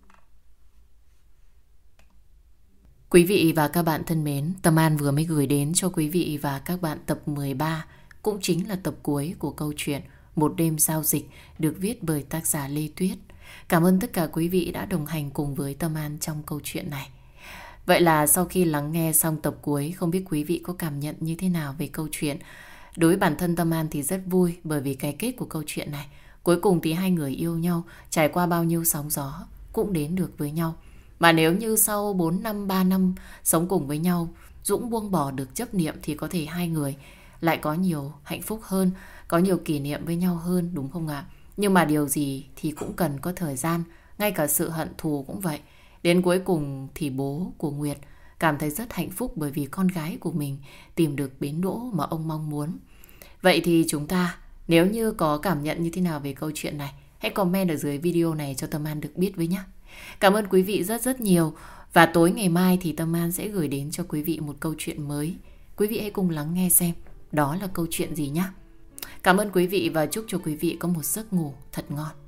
Quý vị và các bạn thân mến, Tâm An vừa mới gửi đến cho quý vị và các bạn tập 13, cũng chính là tập cuối của câu chuyện Một đêm giao dịch được viết bởi tác giả Lê Tuyết. Cảm ơn tất cả quý vị đã đồng hành cùng với Tâm An trong câu chuyện này. Vậy là sau khi lắng nghe xong tập cuối, không biết quý vị có cảm nhận như thế nào về câu chuyện. Đối với bản thân Tâm An thì rất vui bởi vì cái kết của câu chuyện này. Cuối cùng thì hai người yêu nhau, trải qua bao nhiêu sóng gió cũng đến được với nhau. Mà nếu như sau 4 năm, 3 năm sống cùng với nhau, Dũng buông bỏ được chấp niệm thì có thể hai người lại có nhiều hạnh phúc hơn, có nhiều kỷ niệm với nhau hơn, đúng không ạ? Nhưng mà điều gì thì cũng cần có thời gian, ngay cả sự hận thù cũng vậy. Đến cuối cùng thì bố của Nguyệt cảm thấy rất hạnh phúc bởi vì con gái của mình tìm được bến đỗ mà ông mong muốn. Vậy thì chúng ta, nếu như có cảm nhận như thế nào về câu chuyện này, hãy comment ở dưới video này cho Tâm An được biết với nhé. Cảm ơn quý vị rất rất nhiều. Và tối ngày mai thì Tâm An sẽ gửi đến cho quý vị một câu chuyện mới. Quý vị hãy cùng lắng nghe xem đó là câu chuyện gì nhé. Cảm ơn quý vị và chúc cho quý vị có một giấc ngủ thật ngon.